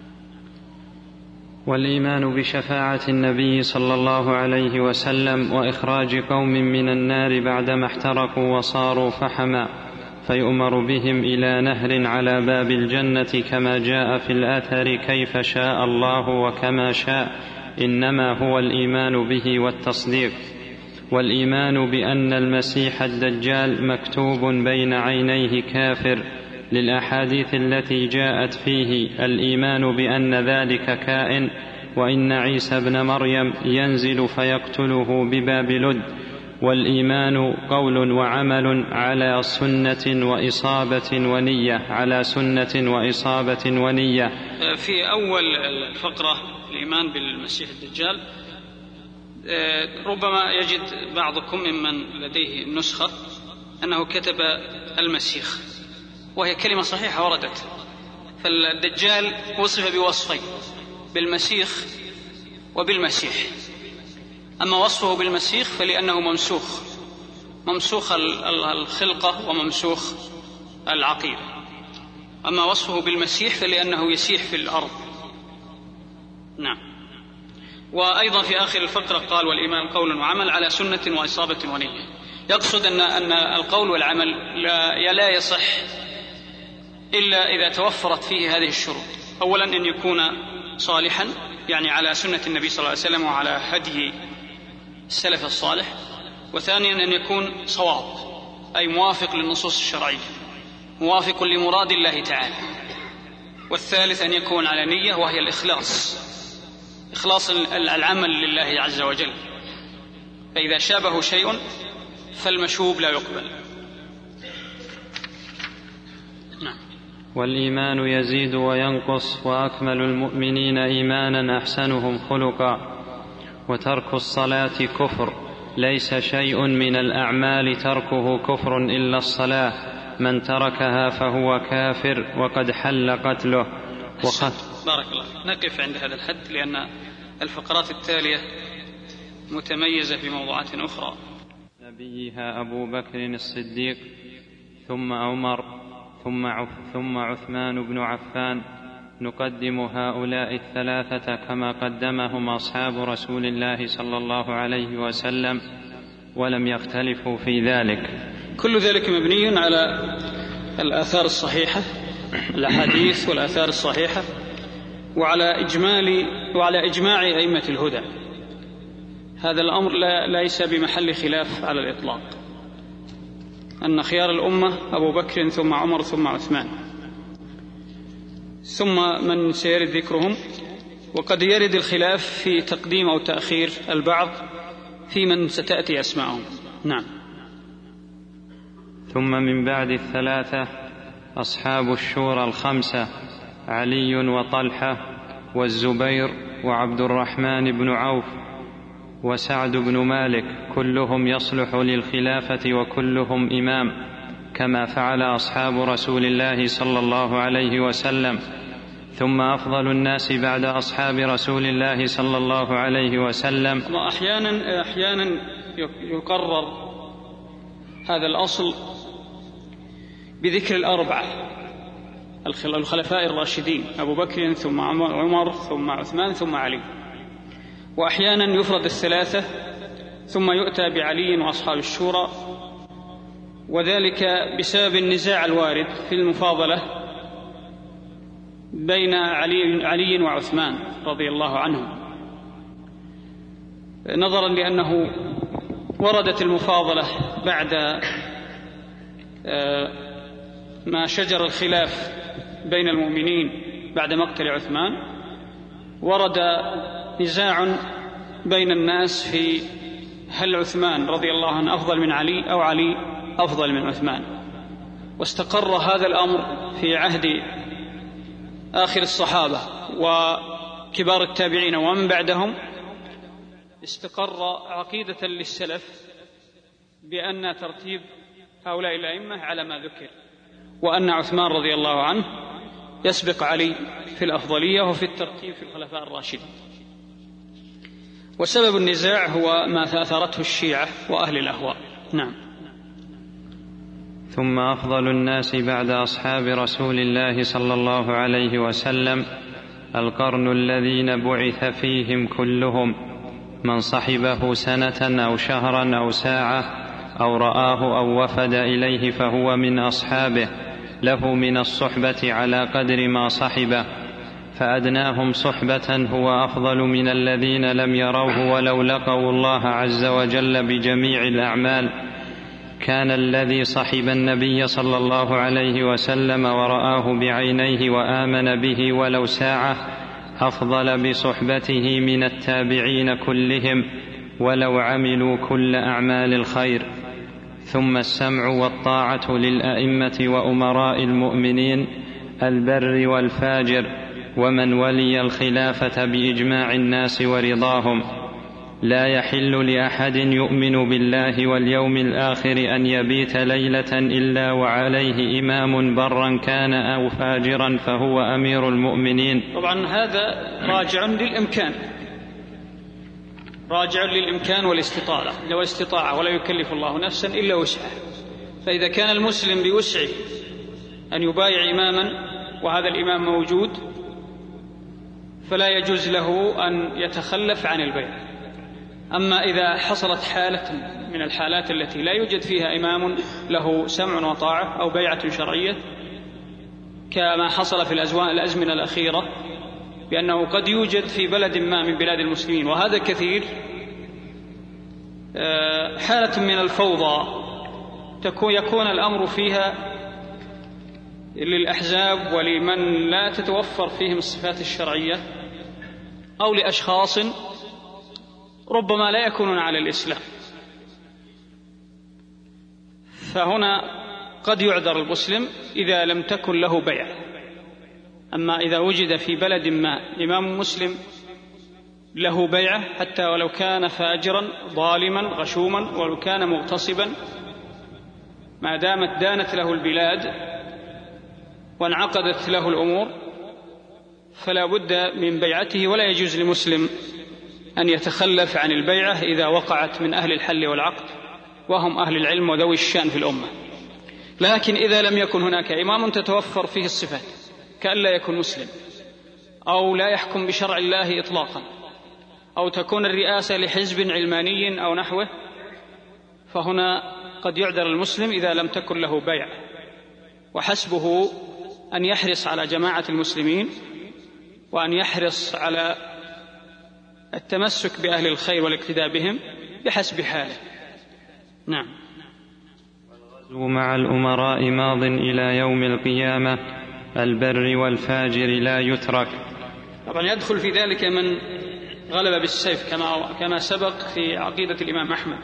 والإيمان بشفاعة النبي صلى الله عليه وسلم وإخراج قوم من النار بعدما احترقوا وصاروا فحما، فيؤمر بهم إلى نهر على باب الجنة كما جاء في الآثر كيف شاء الله وكما شاء، إنما هو الإيمان به والتصديق. والإيمان بأن المسيح الدجال مكتوب بين عينيه كافر، للأحاديث التي جاءت فيه الإيمان بأن ذلك كائن، وإن عيسى ابن مريم ينزل فيقتله بباب لد. والإيمان قول وعمل على سنة وإصابة ونية على سنة وإصابة ونية. في أول الفقرة الإيمان بالمسيح الدجال ربما يجد بعضكم ممن لديه النسخة أنه كتب المسيح، وهي كلمة صحيحة وردت. فالدجال وصف بوصفين، بالمسيح وبالمسيح. أما وصفه بالمسيح فلأنه منسوخ ممسوخ الخلقة وممسوخ العقيدة. أما وصفه بالمسيح فلأنه يسيح في الأرض. نعم. وأيضا في آخر الفقرة قال والإيمان قول وعمل على سنة وإصابة ونية. يقصد أن أن القول والعمل لا, لا يصح إلا إذا توفرت فيه هذه الشروط. أولا أن يكون صالحا، يعني على سنة النبي صلى الله عليه وسلم وعلى هدي السلف الصالح. وثانيا أن يكون صواب، أي موافق للنصوص الشرعية، موافق لمراد الله تعالى. والثالث أن يكون على نية وهي الإخلاص، إخلاص العمل لله عز وجل. فإذا شابه شيء فالمشوب لا يقبل. نعم. والإيمان يزيد وينقص، وأكمل المؤمنين إيمانا أحسنهم خلقا. وترك الصلاة كفر، ليس شيء من الأعمال تركه كفر إلا الصلاة، من تركها فهو كافر وقد حل قتله. وخ... بارك الله. نقف عند هذا الحد لأن الفقرات التالية متميزة بموضوعات أخرى. نبيها أبو بكر الصديق، ثم عمر، ثم, عف... ثم عثمان بن عفان. نقدم هؤلاء الثلاثة كما قدمهم أصحاب رسول الله صلى الله عليه وسلم، ولم يختلفوا في ذلك. كل ذلك مبني على الآثار الصحيحة، الأحاديث والآثار الصحيحة، وعلى إجمال وعلى إجماع أئمة الهدى. هذا الأمر لا ليس بمحل خلاف على الإطلاق، أن خيار الأمة أبو بكر ثم عمر ثم عثمان، ثم من سيرد ذكرهم. وقد يرد الخلاف في تقديم أو تأخير البعض في من ستأتي أسماءهم. نعم. ثم من بعد الثلاثة أصحاب الشورى الخمسة: علي وطلحة والزبير وعبد الرحمن بن عوف وسعد بن مالك، كلهم يصلح للخلافة وكلهم إمام، كما فعل أصحاب رسول الله صلى الله عليه وسلم. ثم أفضل الناس بعد أصحاب رسول الله صلى الله عليه وسلم. وأحيانا أحيانا يقرر هذا الأصل بذكر الأربعة الخلفاء الراشدين، أبو بكر ثم عمر ثم عثمان ثم علي. وأحيانا يفرد الثلاثة ثم يؤتى بعلي وأصحاب الشورى، وذلك بسبب النزاع الوارد في المفاضلة بين علي, علي وعثمان رضي الله عنهم، نظرا لأنه وردت المفاضلة بعد ما شجر الخلاف بين المؤمنين بعد مقتل عثمان. ورد نزاع بين الناس في هل عثمان رضي الله عنه أفضل من علي أو علي أفضل من عثمان. واستقر هذا الأمر في عهد آخر الصحابة وكبار التابعين ومن بعدهم. استقر عقيدة للسلف بأن ترتيب هؤلاء الأئمة على ما ذكر، وأن عثمان رضي الله عنه يسبق علي في الأفضلية وفي الترتيب في الخلفاء الراشدين. وسبب النزاع هو ما أثارته الشيعة وأهل الأهواء. نعم. ثم أفضل الناس بعد أصحاب رسول الله صلى الله عليه وسلم القرن الذين بعث فيهم كلهم، من صحبه سنة أو شهرا أو ساعة أو رآه أو وفد إليه فهو من أصحابه، له من الصحبة على قدر ما صحبه، فأدناهم صحبة هو أفضل من الذين لم يروه ولو لقوا الله عز وجل بجميع الأعمال. كان الذي صحب النبي صلى الله عليه وسلم ورآه بعينيه وآمن به ولو ساعة أفضل بصحبته من التابعين كلهم ولو عملوا كل أعمال الخير. ثم السمع والطاعة للأئمة وأمراء المؤمنين البر والفاجر ومن ولي الخلافة بإجماع الناس ورضاهم. لا يحل لأحد يؤمن بالله واليوم الآخر أن يبيت ليلة إلا وعليه إمام برا كان أو فاجرا فهو أمير المؤمنين. طبعا هذا راجع للإمكان، راجع للإمكان والاستطاعة لو الاستطاعة ولا يكلف الله نفسا إلا وسعها. فإذا كان المسلم بوسعه أن يبايع إماما وهذا الإمام موجود فلا يجوز له أن يتخلف عن البيع. أما إذا حصلت حالة من الحالات التي لا يوجد فيها إمام له سمع وطاعة أو بيعة شرعية كما حصل في الأزمنة الأخيرة، بأنه قد يوجد في بلد ما من بلاد المسلمين وهذا كثير حالة من الفوضى يكون الأمر فيها للأحزاب ولمن لا تتوفر فيهم الصفات الشرعية أو لأشخاص ربما لا يكونون على الإسلام، فهنا قد يعذر المسلم إذا لم تكن له بيع. أما إذا وجد في بلد ما إمام مسلم له بيعة حتى ولو كان فاجرا ظالما غشوما ولو كان مغتصبا، ما دامت دانت له البلاد وانعقدت له الأمور فلا بد من بيعته، ولا يجوز لمسلم أن يتخلف عن البيعة إذا وقعت من أهل الحل والعقد وهم أهل العلم وذوي الشأن في الأمة. لكن إذا لم يكن هناك إمام تتوفر فيه الصفات كأن لا يكون مسلم أو لا يحكم بشرع الله إطلاقا أو تكون الرئاسة لحزب علماني أو نحوه، فهنا قد يعذر المسلم إذا لم تكن له بيع، وحسبه أن يحرص على جماعة المسلمين وأن يحرص على التمسك بأهل الخير والاقتداء بهم بحسب حاله. نعم. والغزو مع الأمراء ماض إلى يوم القيامة، البر والفاجر لا يترك. طبعا يدخل في ذلك من غلب بالسيف كما كما سبق في عقيدة الإمام أحمد،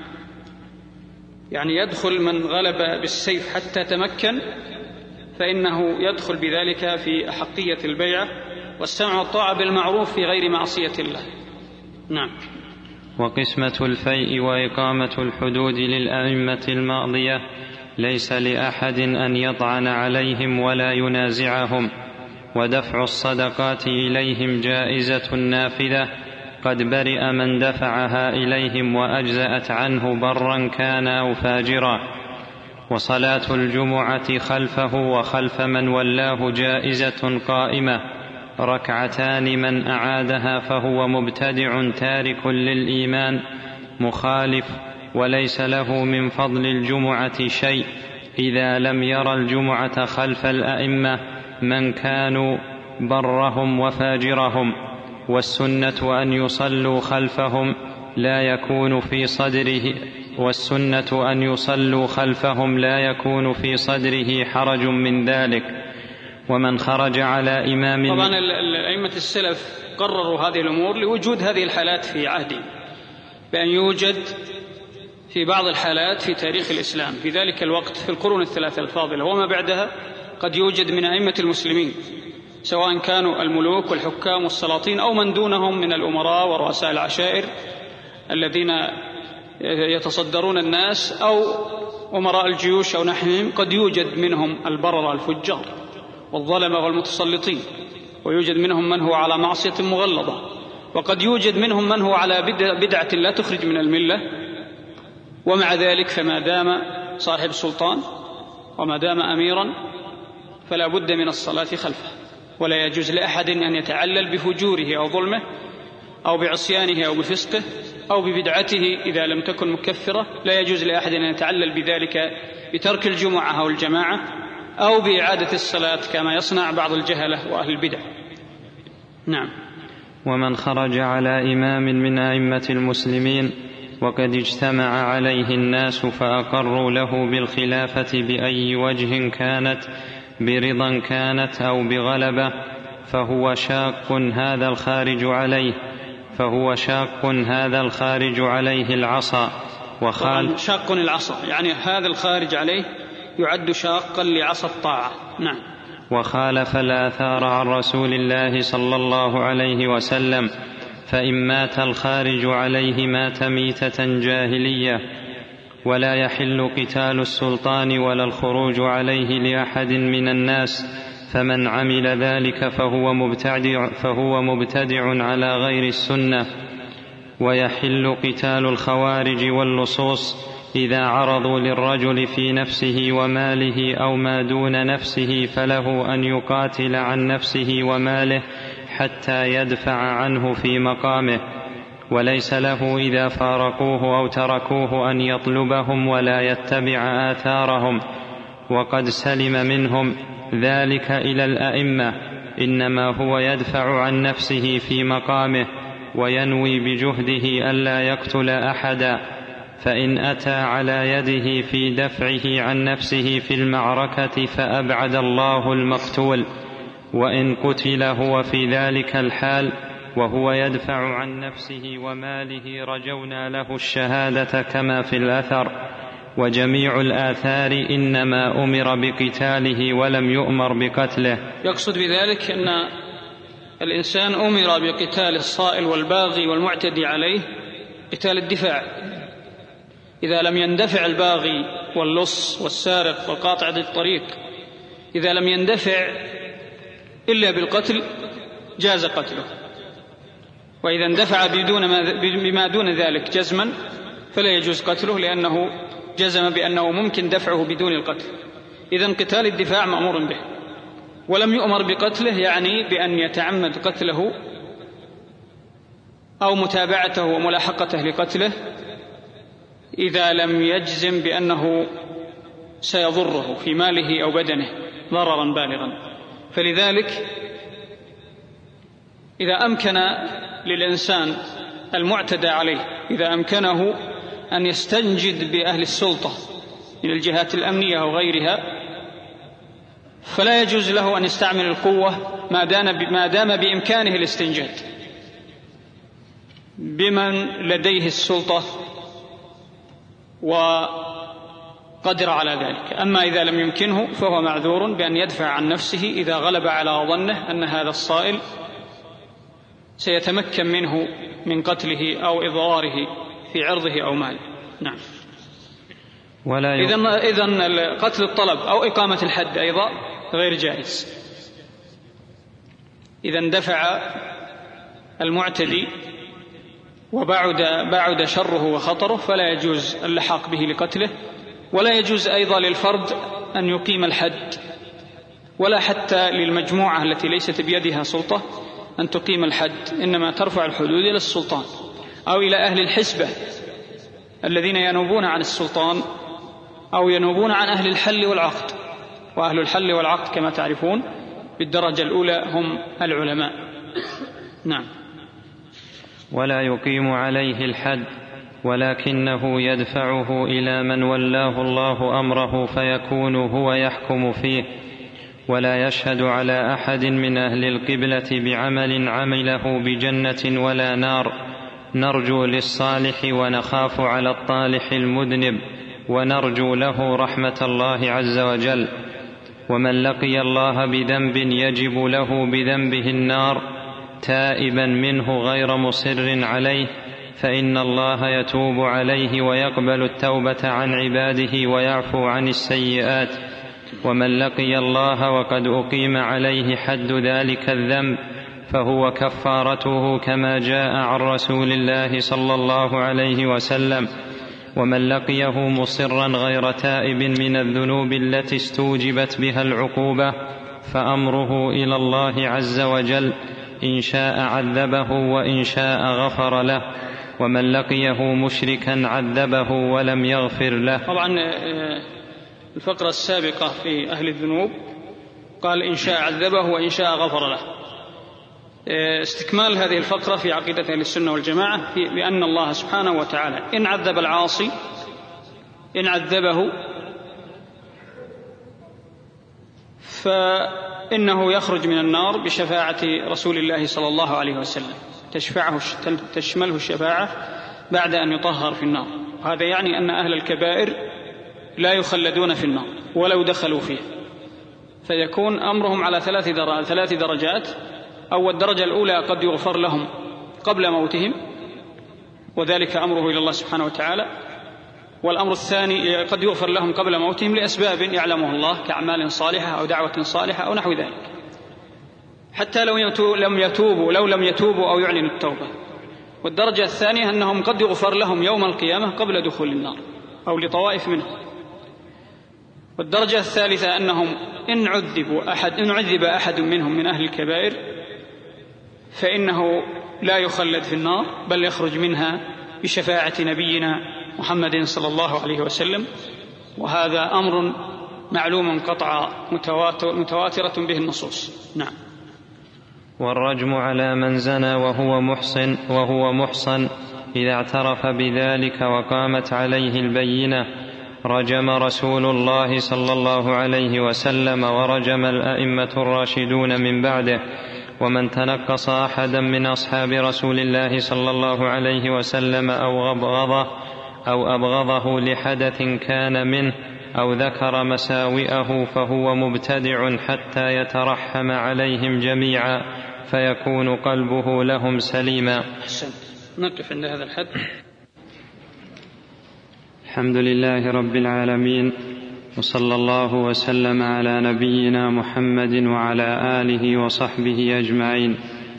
يعني يدخل من غلب بالسيف حتى تمكن فإنه يدخل بذلك في أحقية البيعة والسمع والطاعة بالمعروف في غير معصية الله. نعم. وقسمة الفيء وإقامة الحدود للأئمة الماضية ليس لأحد أن يطعن عليهم ولا ينازعهم، ودفع الصدقات إليهم جائزة نافذة قد برئ من دفعها إليهم وأجزأت عنه برا كان أو فاجرا. وصلاة الجمعة خلفه وخلف من ولاه جائزة قائمة، ركعتان من أعادها فهو مبتدع تارك للإيمان مخالف، وليس له من فضل الجمعة شيء إذا لم ير الجمعة خلف الأئمة من كانوا برهم وفاجرهم. والسنة أن يصلوا خلفهم لا يكون في صدره والسنة أن يصلوا خلفهم لا يكون في صدره حرج من ذلك. ومن خرج على إمام طبعا الأئمة السلف قرروا هذه الأمور لوجود هذه الحالات في عهدهم، بأن يوجد في بعض الحالات في تاريخ الإسلام في ذلك الوقت في القرون الثلاثة الفاضلة وما بعدها قد يوجد من أئمة المسلمين سواء كانوا الملوك والحكام والسلاطين أو من دونهم من الأمراء ورؤساء العشائر الذين يتصدرون الناس أو أمراء الجيوش أو نحوهم، قد يوجد منهم البررة الفجار والظلمة والمتسلطين، ويوجد منهم من هو على معصية مغلظة، وقد يوجد منهم من هو على بدعة لا تخرج من الملة، ومع ذلك فما دام صاحب سلطان وما دام أميرا فلا بد من الصلاة خلفه، ولا يجوز لأحد أن يتعلل بفجوره أو ظلمه أو بعصيانه أو بفسقه أو ببدعته إذا لم تكن مكفرة. لا يجوز لأحد أن يتعلل بذلك بترك الجمعة أو الجماعة أو بإعادة الصلاة كما يصنع بعض الجهلة وأهل البدع. نعم. ومن خرج على إمام من أئمة المسلمين وقد اجتمع عليه الناس فأقروا له بالخلافة بأي وجه كانت، برضا كانت أو بغلبة، فهو شاق هذا الخارج عليه فهو شاق هذا الخارج عليه العصا وخال شاق العصا، يعني هذا الخارج عليه يعد شاقا لعصا الطاعة. نعم. وخالف الآثار عن رسول الله صلى الله عليه وسلم، فإن مات الخارج عليه مات ميتة جاهلية، ولا يحل قتال السلطان ولا الخروج عليه لأحد من الناس، فمن عمل ذلك فهو مبتدع, فهو مبتدع على غير السنة. ويحل قتال الخوارج واللصوص إذا عرضوا للرجل في نفسه وماله أو ما دون نفسه فله أن يقاتل عن نفسه وماله حتى يدفع عنه في مقامه، وليس له إذا فارقوه أو تركوه أن يطلبهم ولا يتبع آثارهم، وقد سلم منهم ذلك إلى الأئمة، إنما هو يدفع عن نفسه في مقامه وينوي بجهده ألا يقتل أحدا، فإن أتى على يده في دفعه عن نفسه في المعركة فأبعد الله المقتول، وإن قتل هو في ذلك الحال وهو يدفع عن نفسه وماله رجونا له الشهادة كما في الأثر. وجميع الآثار إنما أمر بقتاله ولم يؤمر بقتله. يقصد بذلك أن الإنسان أمر بقتال الصائل والباغي والمعتدي عليه قتال الدفاع، إذا لم يندفع الباغي واللص والسارق والقاطع الطريق، إذا لم يندفع إلا بالقتل جاز قتله، وإذا اندفع بدون ما بما دون ذلك جزما فلا يجوز قتله، لأنه جزم بأنه ممكن دفعه بدون القتل. إذن قتال الدفاع مأمور به، ولم يؤمر بقتله يعني بأن يتعمد قتله أو متابعته وملاحقته لقتله إذا لم يجزم بأنه سيضره في ماله أو بدنه ضررا بالغا. فلذلك إذا أمكن للإنسان المعتدى عليه، إذا أمكنه أن يستنجد بأهل السلطة من الجهات الأمنية وغيرها، فلا يجوز له أن يستعمل القوة ما دام بإمكانه الاستنجاد بمن لديه السلطة وقدر على ذلك. أما إذا لم يمكنه فهو معذور بأن يدفع عن نفسه إذا غلب على ظنه أن هذا الصائل سيتمكن منه من قتله أو إضراره في عرضه أو ماله. نعم. إذن إذن قتل الطلب أو إقامة الحد أيضا غير جائز. إذا اندفع المعتدي وبعد بعد شره وخطره فلا يجوز اللحاق به لقتله، ولا يجوز أيضا للفرد أن يقيم الحد، ولا حتى للمجموعة التي ليست بيدها سلطة أن تقيم الحد، إنما ترفع الحدود إلى السلطان أو إلى أهل الحسبة الذين ينوبون عن السلطان أو ينوبون عن أهل الحل والعقد. وأهل الحل والعقد كما تعرفون بالدرجة الأولى هم العلماء. نعم. ولا يقيم عليه الحد، ولكنه يدفعه إلى من ولاه الله أمره فيكون هو يحكم فيه، ولا يشهد على أحد من أهل القبلة بعمل عمله بجنة ولا نار، نرجو للصالح ونخاف على الطالح المذنب، ونرجو له رحمة الله عز وجل. ومن لقي الله بذنب يجب له بذنبه النار تائبا منه غير مصر عليه، فإن الله يتوب عليه ويقبل التوبة عن عباده ويعفو عن السيئات. ومن لقي الله وقد أقيم عليه حد ذلك الذنب فهو كفارته كما جاء عن رسول الله صلى الله عليه وسلم. ومن لقيه مصرا غير تائب من الذنوب التي استوجبت بها العقوبة فأمره إلى الله عز وجل، إن شاء عذبه وإن شاء غفر له. ومن لقيه مشركا عذبه ولم يغفر له. طبعا الفقرة السابقة في أهل الذنوب قال إن شاء عذبه وإن شاء غفر له. استكمال هذه الفقرة في عقيدة أهل السنة والجماعة بأن الله سبحانه وتعالى إن عذب العاصي إن عذبه فإنه يخرج من النار بشفاعة رسول الله صلى الله عليه وسلم، تشفعه تشمله الشفاعة بعد أن يطهر في النار. هذا يعني أن أهل الكبائر لا يخلدون في النار ولو دخلوا فيه، فيكون أمرهم على ثلاث درجات, ثلاث درجات. أول الدرجة الأولى قد يغفر لهم قبل موتهم، وذلك أمره إلى الله سبحانه وتعالى. والأمر الثاني قد يغفر لهم قبل موتهم لأسباب يعلمه الله كأعمال صالحة أو دعوة صالحة أو نحو ذلك، حتى لو لم يتوبوا لو لم يتوبوا أو يعلنوا التوبة. والدرجة الثانية أنهم قد يغفر لهم يوم القيامة قبل دخول النار أو لطوائف منهم. والدرجة الثالثة أنهم إن عذبوا أحد إن عذب أحد منهم من أهل الكبائر فإنه لا يخلد في النار بل يخرج منها بشفاعة نبينا محمد صلى الله عليه وسلم، وهذا أمر معلوم قطعا متواترة به النصوص. نعم. والرجم على من زنى وهو محصن وهو محصن إذا اعترف بذلك وقامت عليه البينة رجم رسول الله صلى الله عليه وسلم ورجم الأئمة الراشدون من بعده، ومن تنقص أحدا من أصحاب رسول الله صلى الله عليه وسلم أو أبغضه أو أبغضه لحدث كان منه أو ذكر مساوئه فهو مبتدع حتى يترحم عليهم جميعا فيكون قلبه لهم سليما. أحسنت. نقف عند هذا الحد. الحمد لله رب العالمين، وصلى الله وسلم على نبينا محمد وعلى آله وصحبه أجمعين.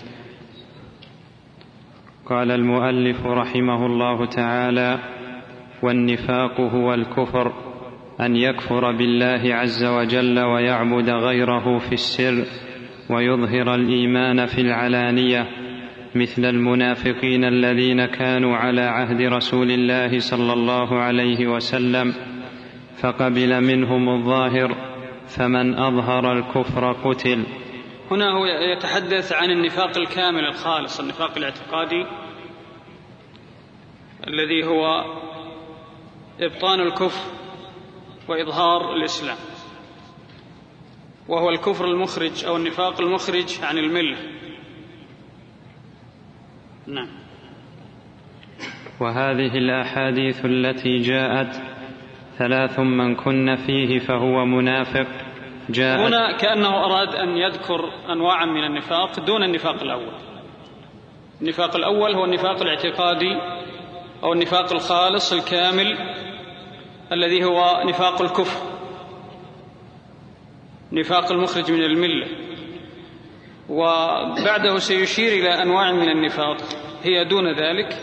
قال المؤلف رحمه الله تعالى: والنفاق هو الكفر، أن يكفر بالله عز وجل ويعبد غيره في السر ويظهر الإيمان في العلانية، مثل المنافقين الذين كانوا على عهد رسول الله صلى الله عليه وسلم فقبل منهم الظاهر، فمن أظهر الكفر قتل. هنا هو يتحدث عن النفاق الكامل الخالص، النفاق الاعتقادي الذي هو إبطان الكفر وإظهار الإسلام، وهو الكفر المخرج أو النفاق المخرج عن الملة. نعم. وهذه الأحاديث التي جاءت ثلاث من كن فيه فهو منافق جاءت هنا كأنه أراد أن يذكر أنواعا من النفاق دون النفاق الأول. النفاق الأول هو النفاق الاعتقادي أو النفاق الخالص الكامل الذي هو نفاق الكفر، نفاق المخرج من الملة. وبعده سيشير إلى أنواع من النفاق هي دون ذلك،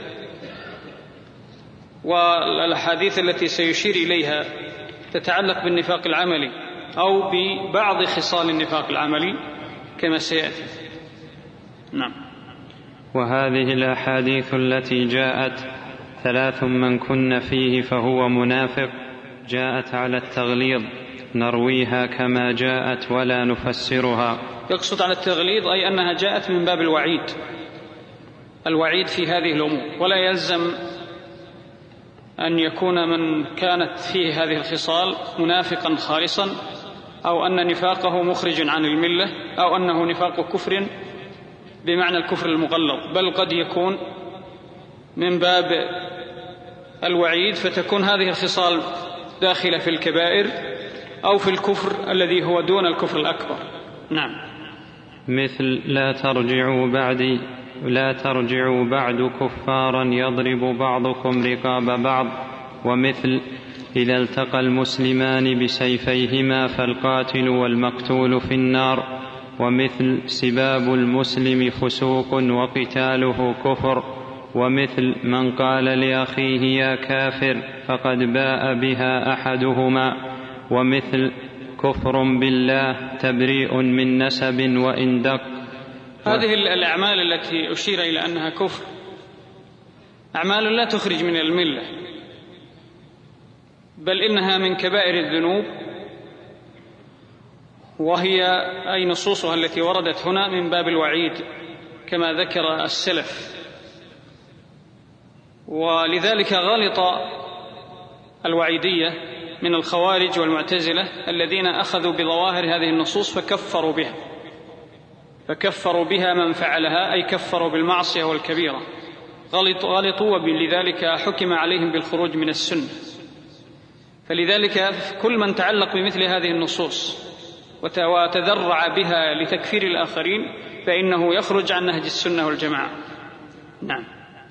والأحاديث التي سيشير إليها تتعلق بالنفاق العملي أو ببعض خصال النفاق العملي كما سيأتي. نعم. وهذه الأحاديث التي جاءت ثلاث من كن فيه فهو منافق جاءت على التغليظ، نرويها كما جاءت ولا نفسرها. يقصد على التغليظ أي أنها جاءت من باب الوعيد، الوعيد في هذه الأمور، ولا يلزم أن يكون من كانت فيه هذه الخصال منافقا خالصا، أو أن نفاقه مخرج عن الملة، أو أنه نفاق كفر بمعنى الكفر المغلظ، بل قد يكون من باب الوعيد فتكون هذه الخصال داخلة في الكبائر أو في الكفر الذي هو دون الكفر الأكبر. نعم. مثل لا ترجعوا بعدي لا ترجعوا بعد كفارا يضرب بعضكم رقاب بعض، ومثل إذا التقى المسلمان بسيفيهما فالقاتل والمقتول في النار، ومثل سباب المسلم فسوق وقتاله كفر، ومثل من قال لأخيه يا كافر فقد باء بها أحدهما، ومثل كفر بالله تبريء من نسب وإن دق. هذه الأعمال التي أشير إلى أنها كفر أعمال لا تخرج من الملة، بل إنها من كبائر الذنوب، وهي أي نصوصها التي وردت هنا من باب الوعيد كما ذكر السلف. ولذلك غلط الوعيدية من الخوارج والمعتزلة الذين أخذوا بظواهر هذه النصوص فكفروا بها فكفروا بها من فعلها، أي كفروا بالمعصية والكبيرة، غلطوا، ولذلك حكم عليهم بالخروج من السنة. فلذلك كل من تعلق بمثل هذه النصوص وتذرع بها لتكفير الآخرين فإنه يخرج عن نهج السنة والجماعة. نعم.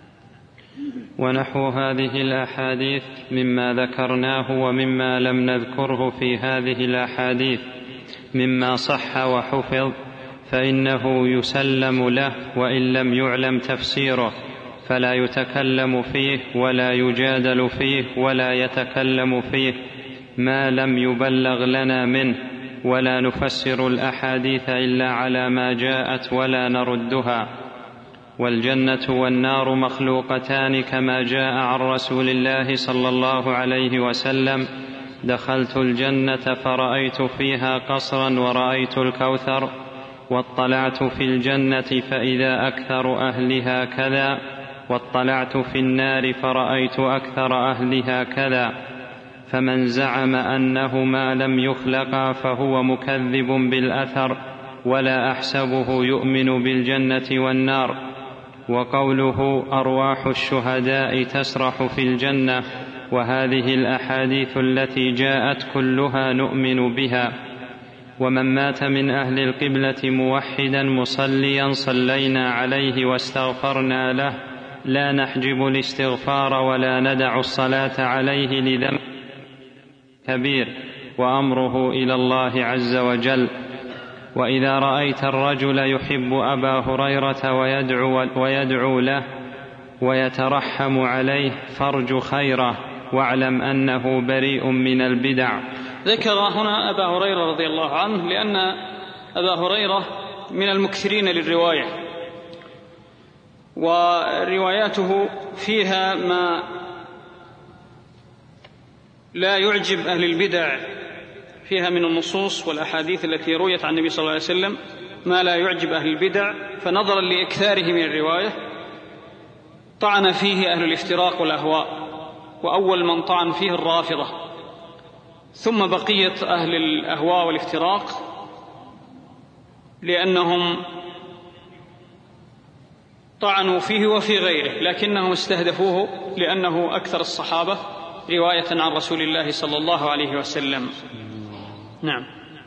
ونحو هذه الأحاديث مما ذكرناه ومما لم نذكره في هذه الأحاديث مما صح وحفظ فإنه يسلم له وإن لم يعلم تفسيره، فلا يتكلم فيه ولا يجادل فيه ولا يتكلم فيه ما لم يبلغ لنا منه، ولا نفسر الأحاديث إلا على ما جاءت ولا نردها. والجنة والنار مخلوقتان كما جاء عن رسول الله صلى الله عليه وسلم: دخلت الجنة فرأيت فيها قصرا ورأيت الكوثر، واطلعت في الجنة فإذا أكثر أهلها كذا، واطلعت في النار فرأيت أكثر أهلها كذا. فمن زعم أنهما لم يخلقا فهو مكذب بالأثر، ولا أحسبه يؤمن بالجنة والنار. وقوله أرواح الشهداء تسرح في الجنة، وهذه الأحاديث التي جاءت كلها نؤمن بها. ومن مات من أهل القبلة موحدا مصليا صلينا عليه واستغفرنا له، لا نحجب الاستغفار ولا ندع الصلاة عليه لذنب كبير، وأمره إلى الله عز وجل. وإذا رأيت الرجل يحب أبا هريرة ويدعو, ويدعو له ويترحم عليه فارج خيره، واعلم أنه بريء من البدع. ذكر هنا أبا هريرة رضي الله عنه لأن أبا هريرة من المكثرين للرواية، ورواياته فيها ما لا يعجب أهل البدع، فيها من النصوص والأحاديث التي رويت عن النبي صلى الله عليه وسلم ما لا يعجب أهل البدع، فنظرا لإكثاره من الرواية طعن فيه أهل الافتراق والأهواء، وأول من طعن فيه الرافضة، ثم بقية أهل الأهواء والافتراق لأنهم طعنوا فيه وفي غيره، لكنهم استهدفوه لأنه أكثر الصحابة رواية عن رسول الله صلى الله عليه وسلم. نعم.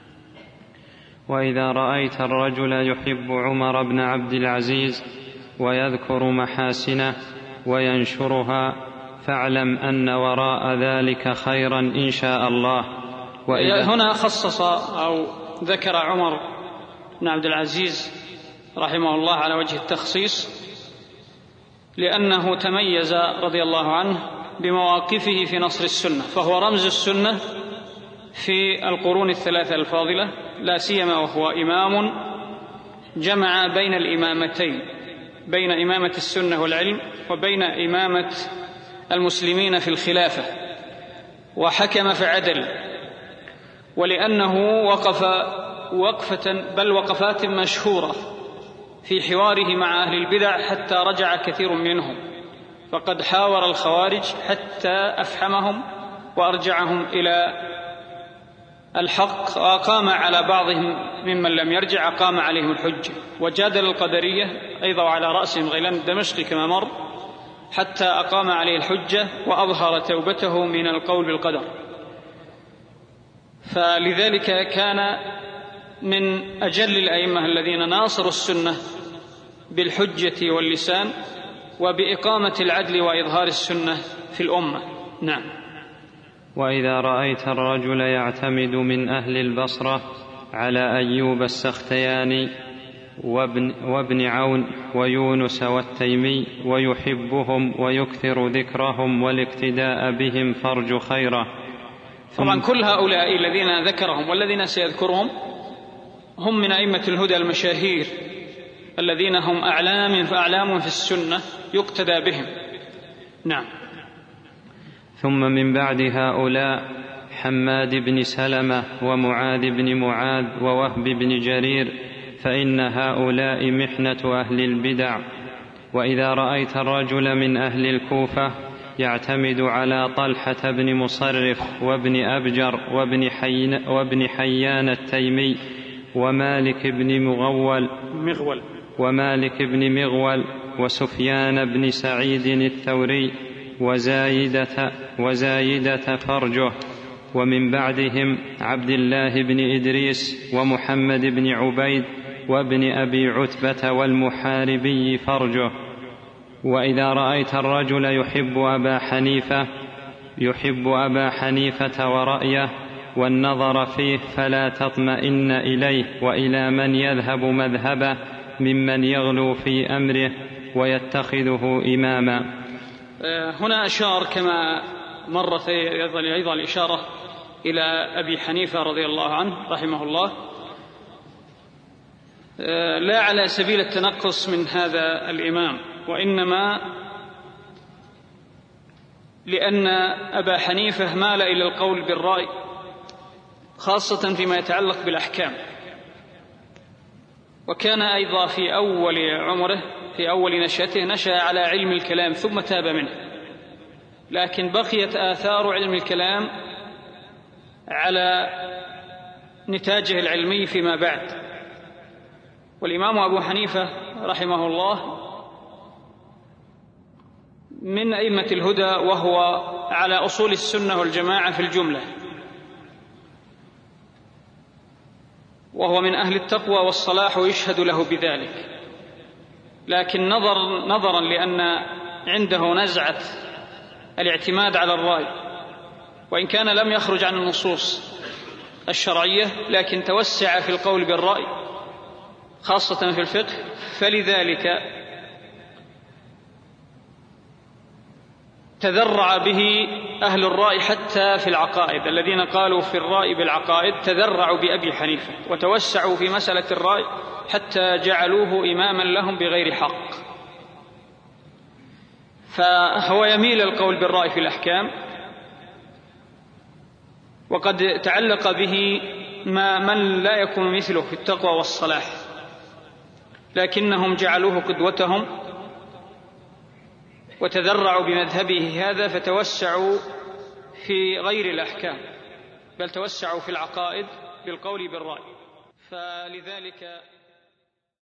وإذا رأيت الرجل يحب عمر بن عبد العزيز ويذكر محاسنه وينشرها فاعلم أن وراء ذلك خيرا إن شاء الله. هنا خصص أو ذكر عمر بن عبد العزيز رحمه الله على وجه التخصيص لأنه تميز رضي الله عنه بمواقفه في نصر السنة، فهو رمز السنة في القرون الثلاثة الفاضلة، لا سيما وهو إمام جمع بين الإمامتين، بين إمامة السنة والعلم وبين إمامة المسلمين في الخلافة، وحكم فعدل. ولأنه وقف وقفة بل وقفات مشهورة في حواره مع أهل البدع حتى رجع كثير منهم، فقد حاور الخوارج حتى أفحمهم وأرجعهم إلى الحق، وقام على بعضهم ممن لم يرجع قام عليهم الحجة، وجادل القدرية أيضا على رأسهم غيلان الدمشقي كما مر حتى أقام عليه الحجة وأظهر توبته من القول بالقدر. فلذلك كان من أجل الأئمة الذين ناصروا السنة بالحجة واللسان وبإقامة العدل وإظهار السنة في الأمة. نعم. وإذا رأيت الرجل يعتمد من أهل البصرة على أيوب السختياني وابن, وابن عون ويونس والتيمي ويحبهم ويكثر ذكرهم والاقتداء بهم فارج خيره. طبعا كل هؤلاء الذين ذكرهم والذين سيذكرهم هم من أئمة الهدى المشاهير الذين هم أعلام فأعلام في السنة يقتدى بهم. نعم. ثم من بعد هؤلاء حماد بن سلمة ومعاذ بن معاذ ووهب بن جرير، فإن هؤلاء محنة أهل البدع. وإذا رأيت الرجل من أهل الكوفة يعتمد على طلحة بن مصرف وابن أبجر وابن, حين وابن حيان التيمي ومالك بن مغول مغول ومالك بن مغول وسفيان بن سعيد الثوري وزايدة, وزايدة فرجه، ومن بعدهم عبد الله بن إدريس ومحمد بن عبيد وابن أبي عتبة والمحاربي فرجه. وإذا رأيت الرجل يحب أبا حنيفة يحب أبا حنيفة ورأيه والنظر فيه فلا تطمئن إليه وإلى من يذهب مذهبه ممن يغلو في أمره، ويتخذه إماما. هنا أشار كما مرت أيضا الإشارة إلى أبي حنيفة رضي الله عنه رحمه الله، لا على سبيل التنقص من هذا الإمام، وإنما لأن أبا حنيفة مال إلى القول بالرأي خاصة فيما يتعلق بالأحكام، وكان أيضا في أول عمره في أول نشأته نشأ على علم الكلام ثم تاب منه، لكن بقيت آثار علم الكلام على نتاجه العلمي فيما بعد. والإمام أبو حنيفة رحمه الله من أئمة الهدى، وهو على أصول السنة والجماعة في الجملة، وهو من أهل التقوى والصلاح ويشهد له بذلك، لكن نظر نظرا لأن عنده نزعة الاعتماد على الرأي، وإن كان لم يخرج عن النصوص الشرعية لكن توسع في القول بالرأي خاصة في الفقه، فلذلك تذرع به أهل الرأي حتى في العقائد، الذين قالوا في الرأي بالعقائد تذرعوا بأبي حنيفة وتوسعوا في مسألة الرأي حتى جعلوه إماما لهم بغير حق. فهو يميل القول بالرأي في الأحكام، وقد تعلق به ما من لا يكون مثله في التقوى والصلاح، لكنهم جعلوه قدوتهم وتذرعوا بمذهبه هذا، فتوسعوا في غير الأحكام، بل توسعوا في العقائد بالقول بالرأي. فلذلك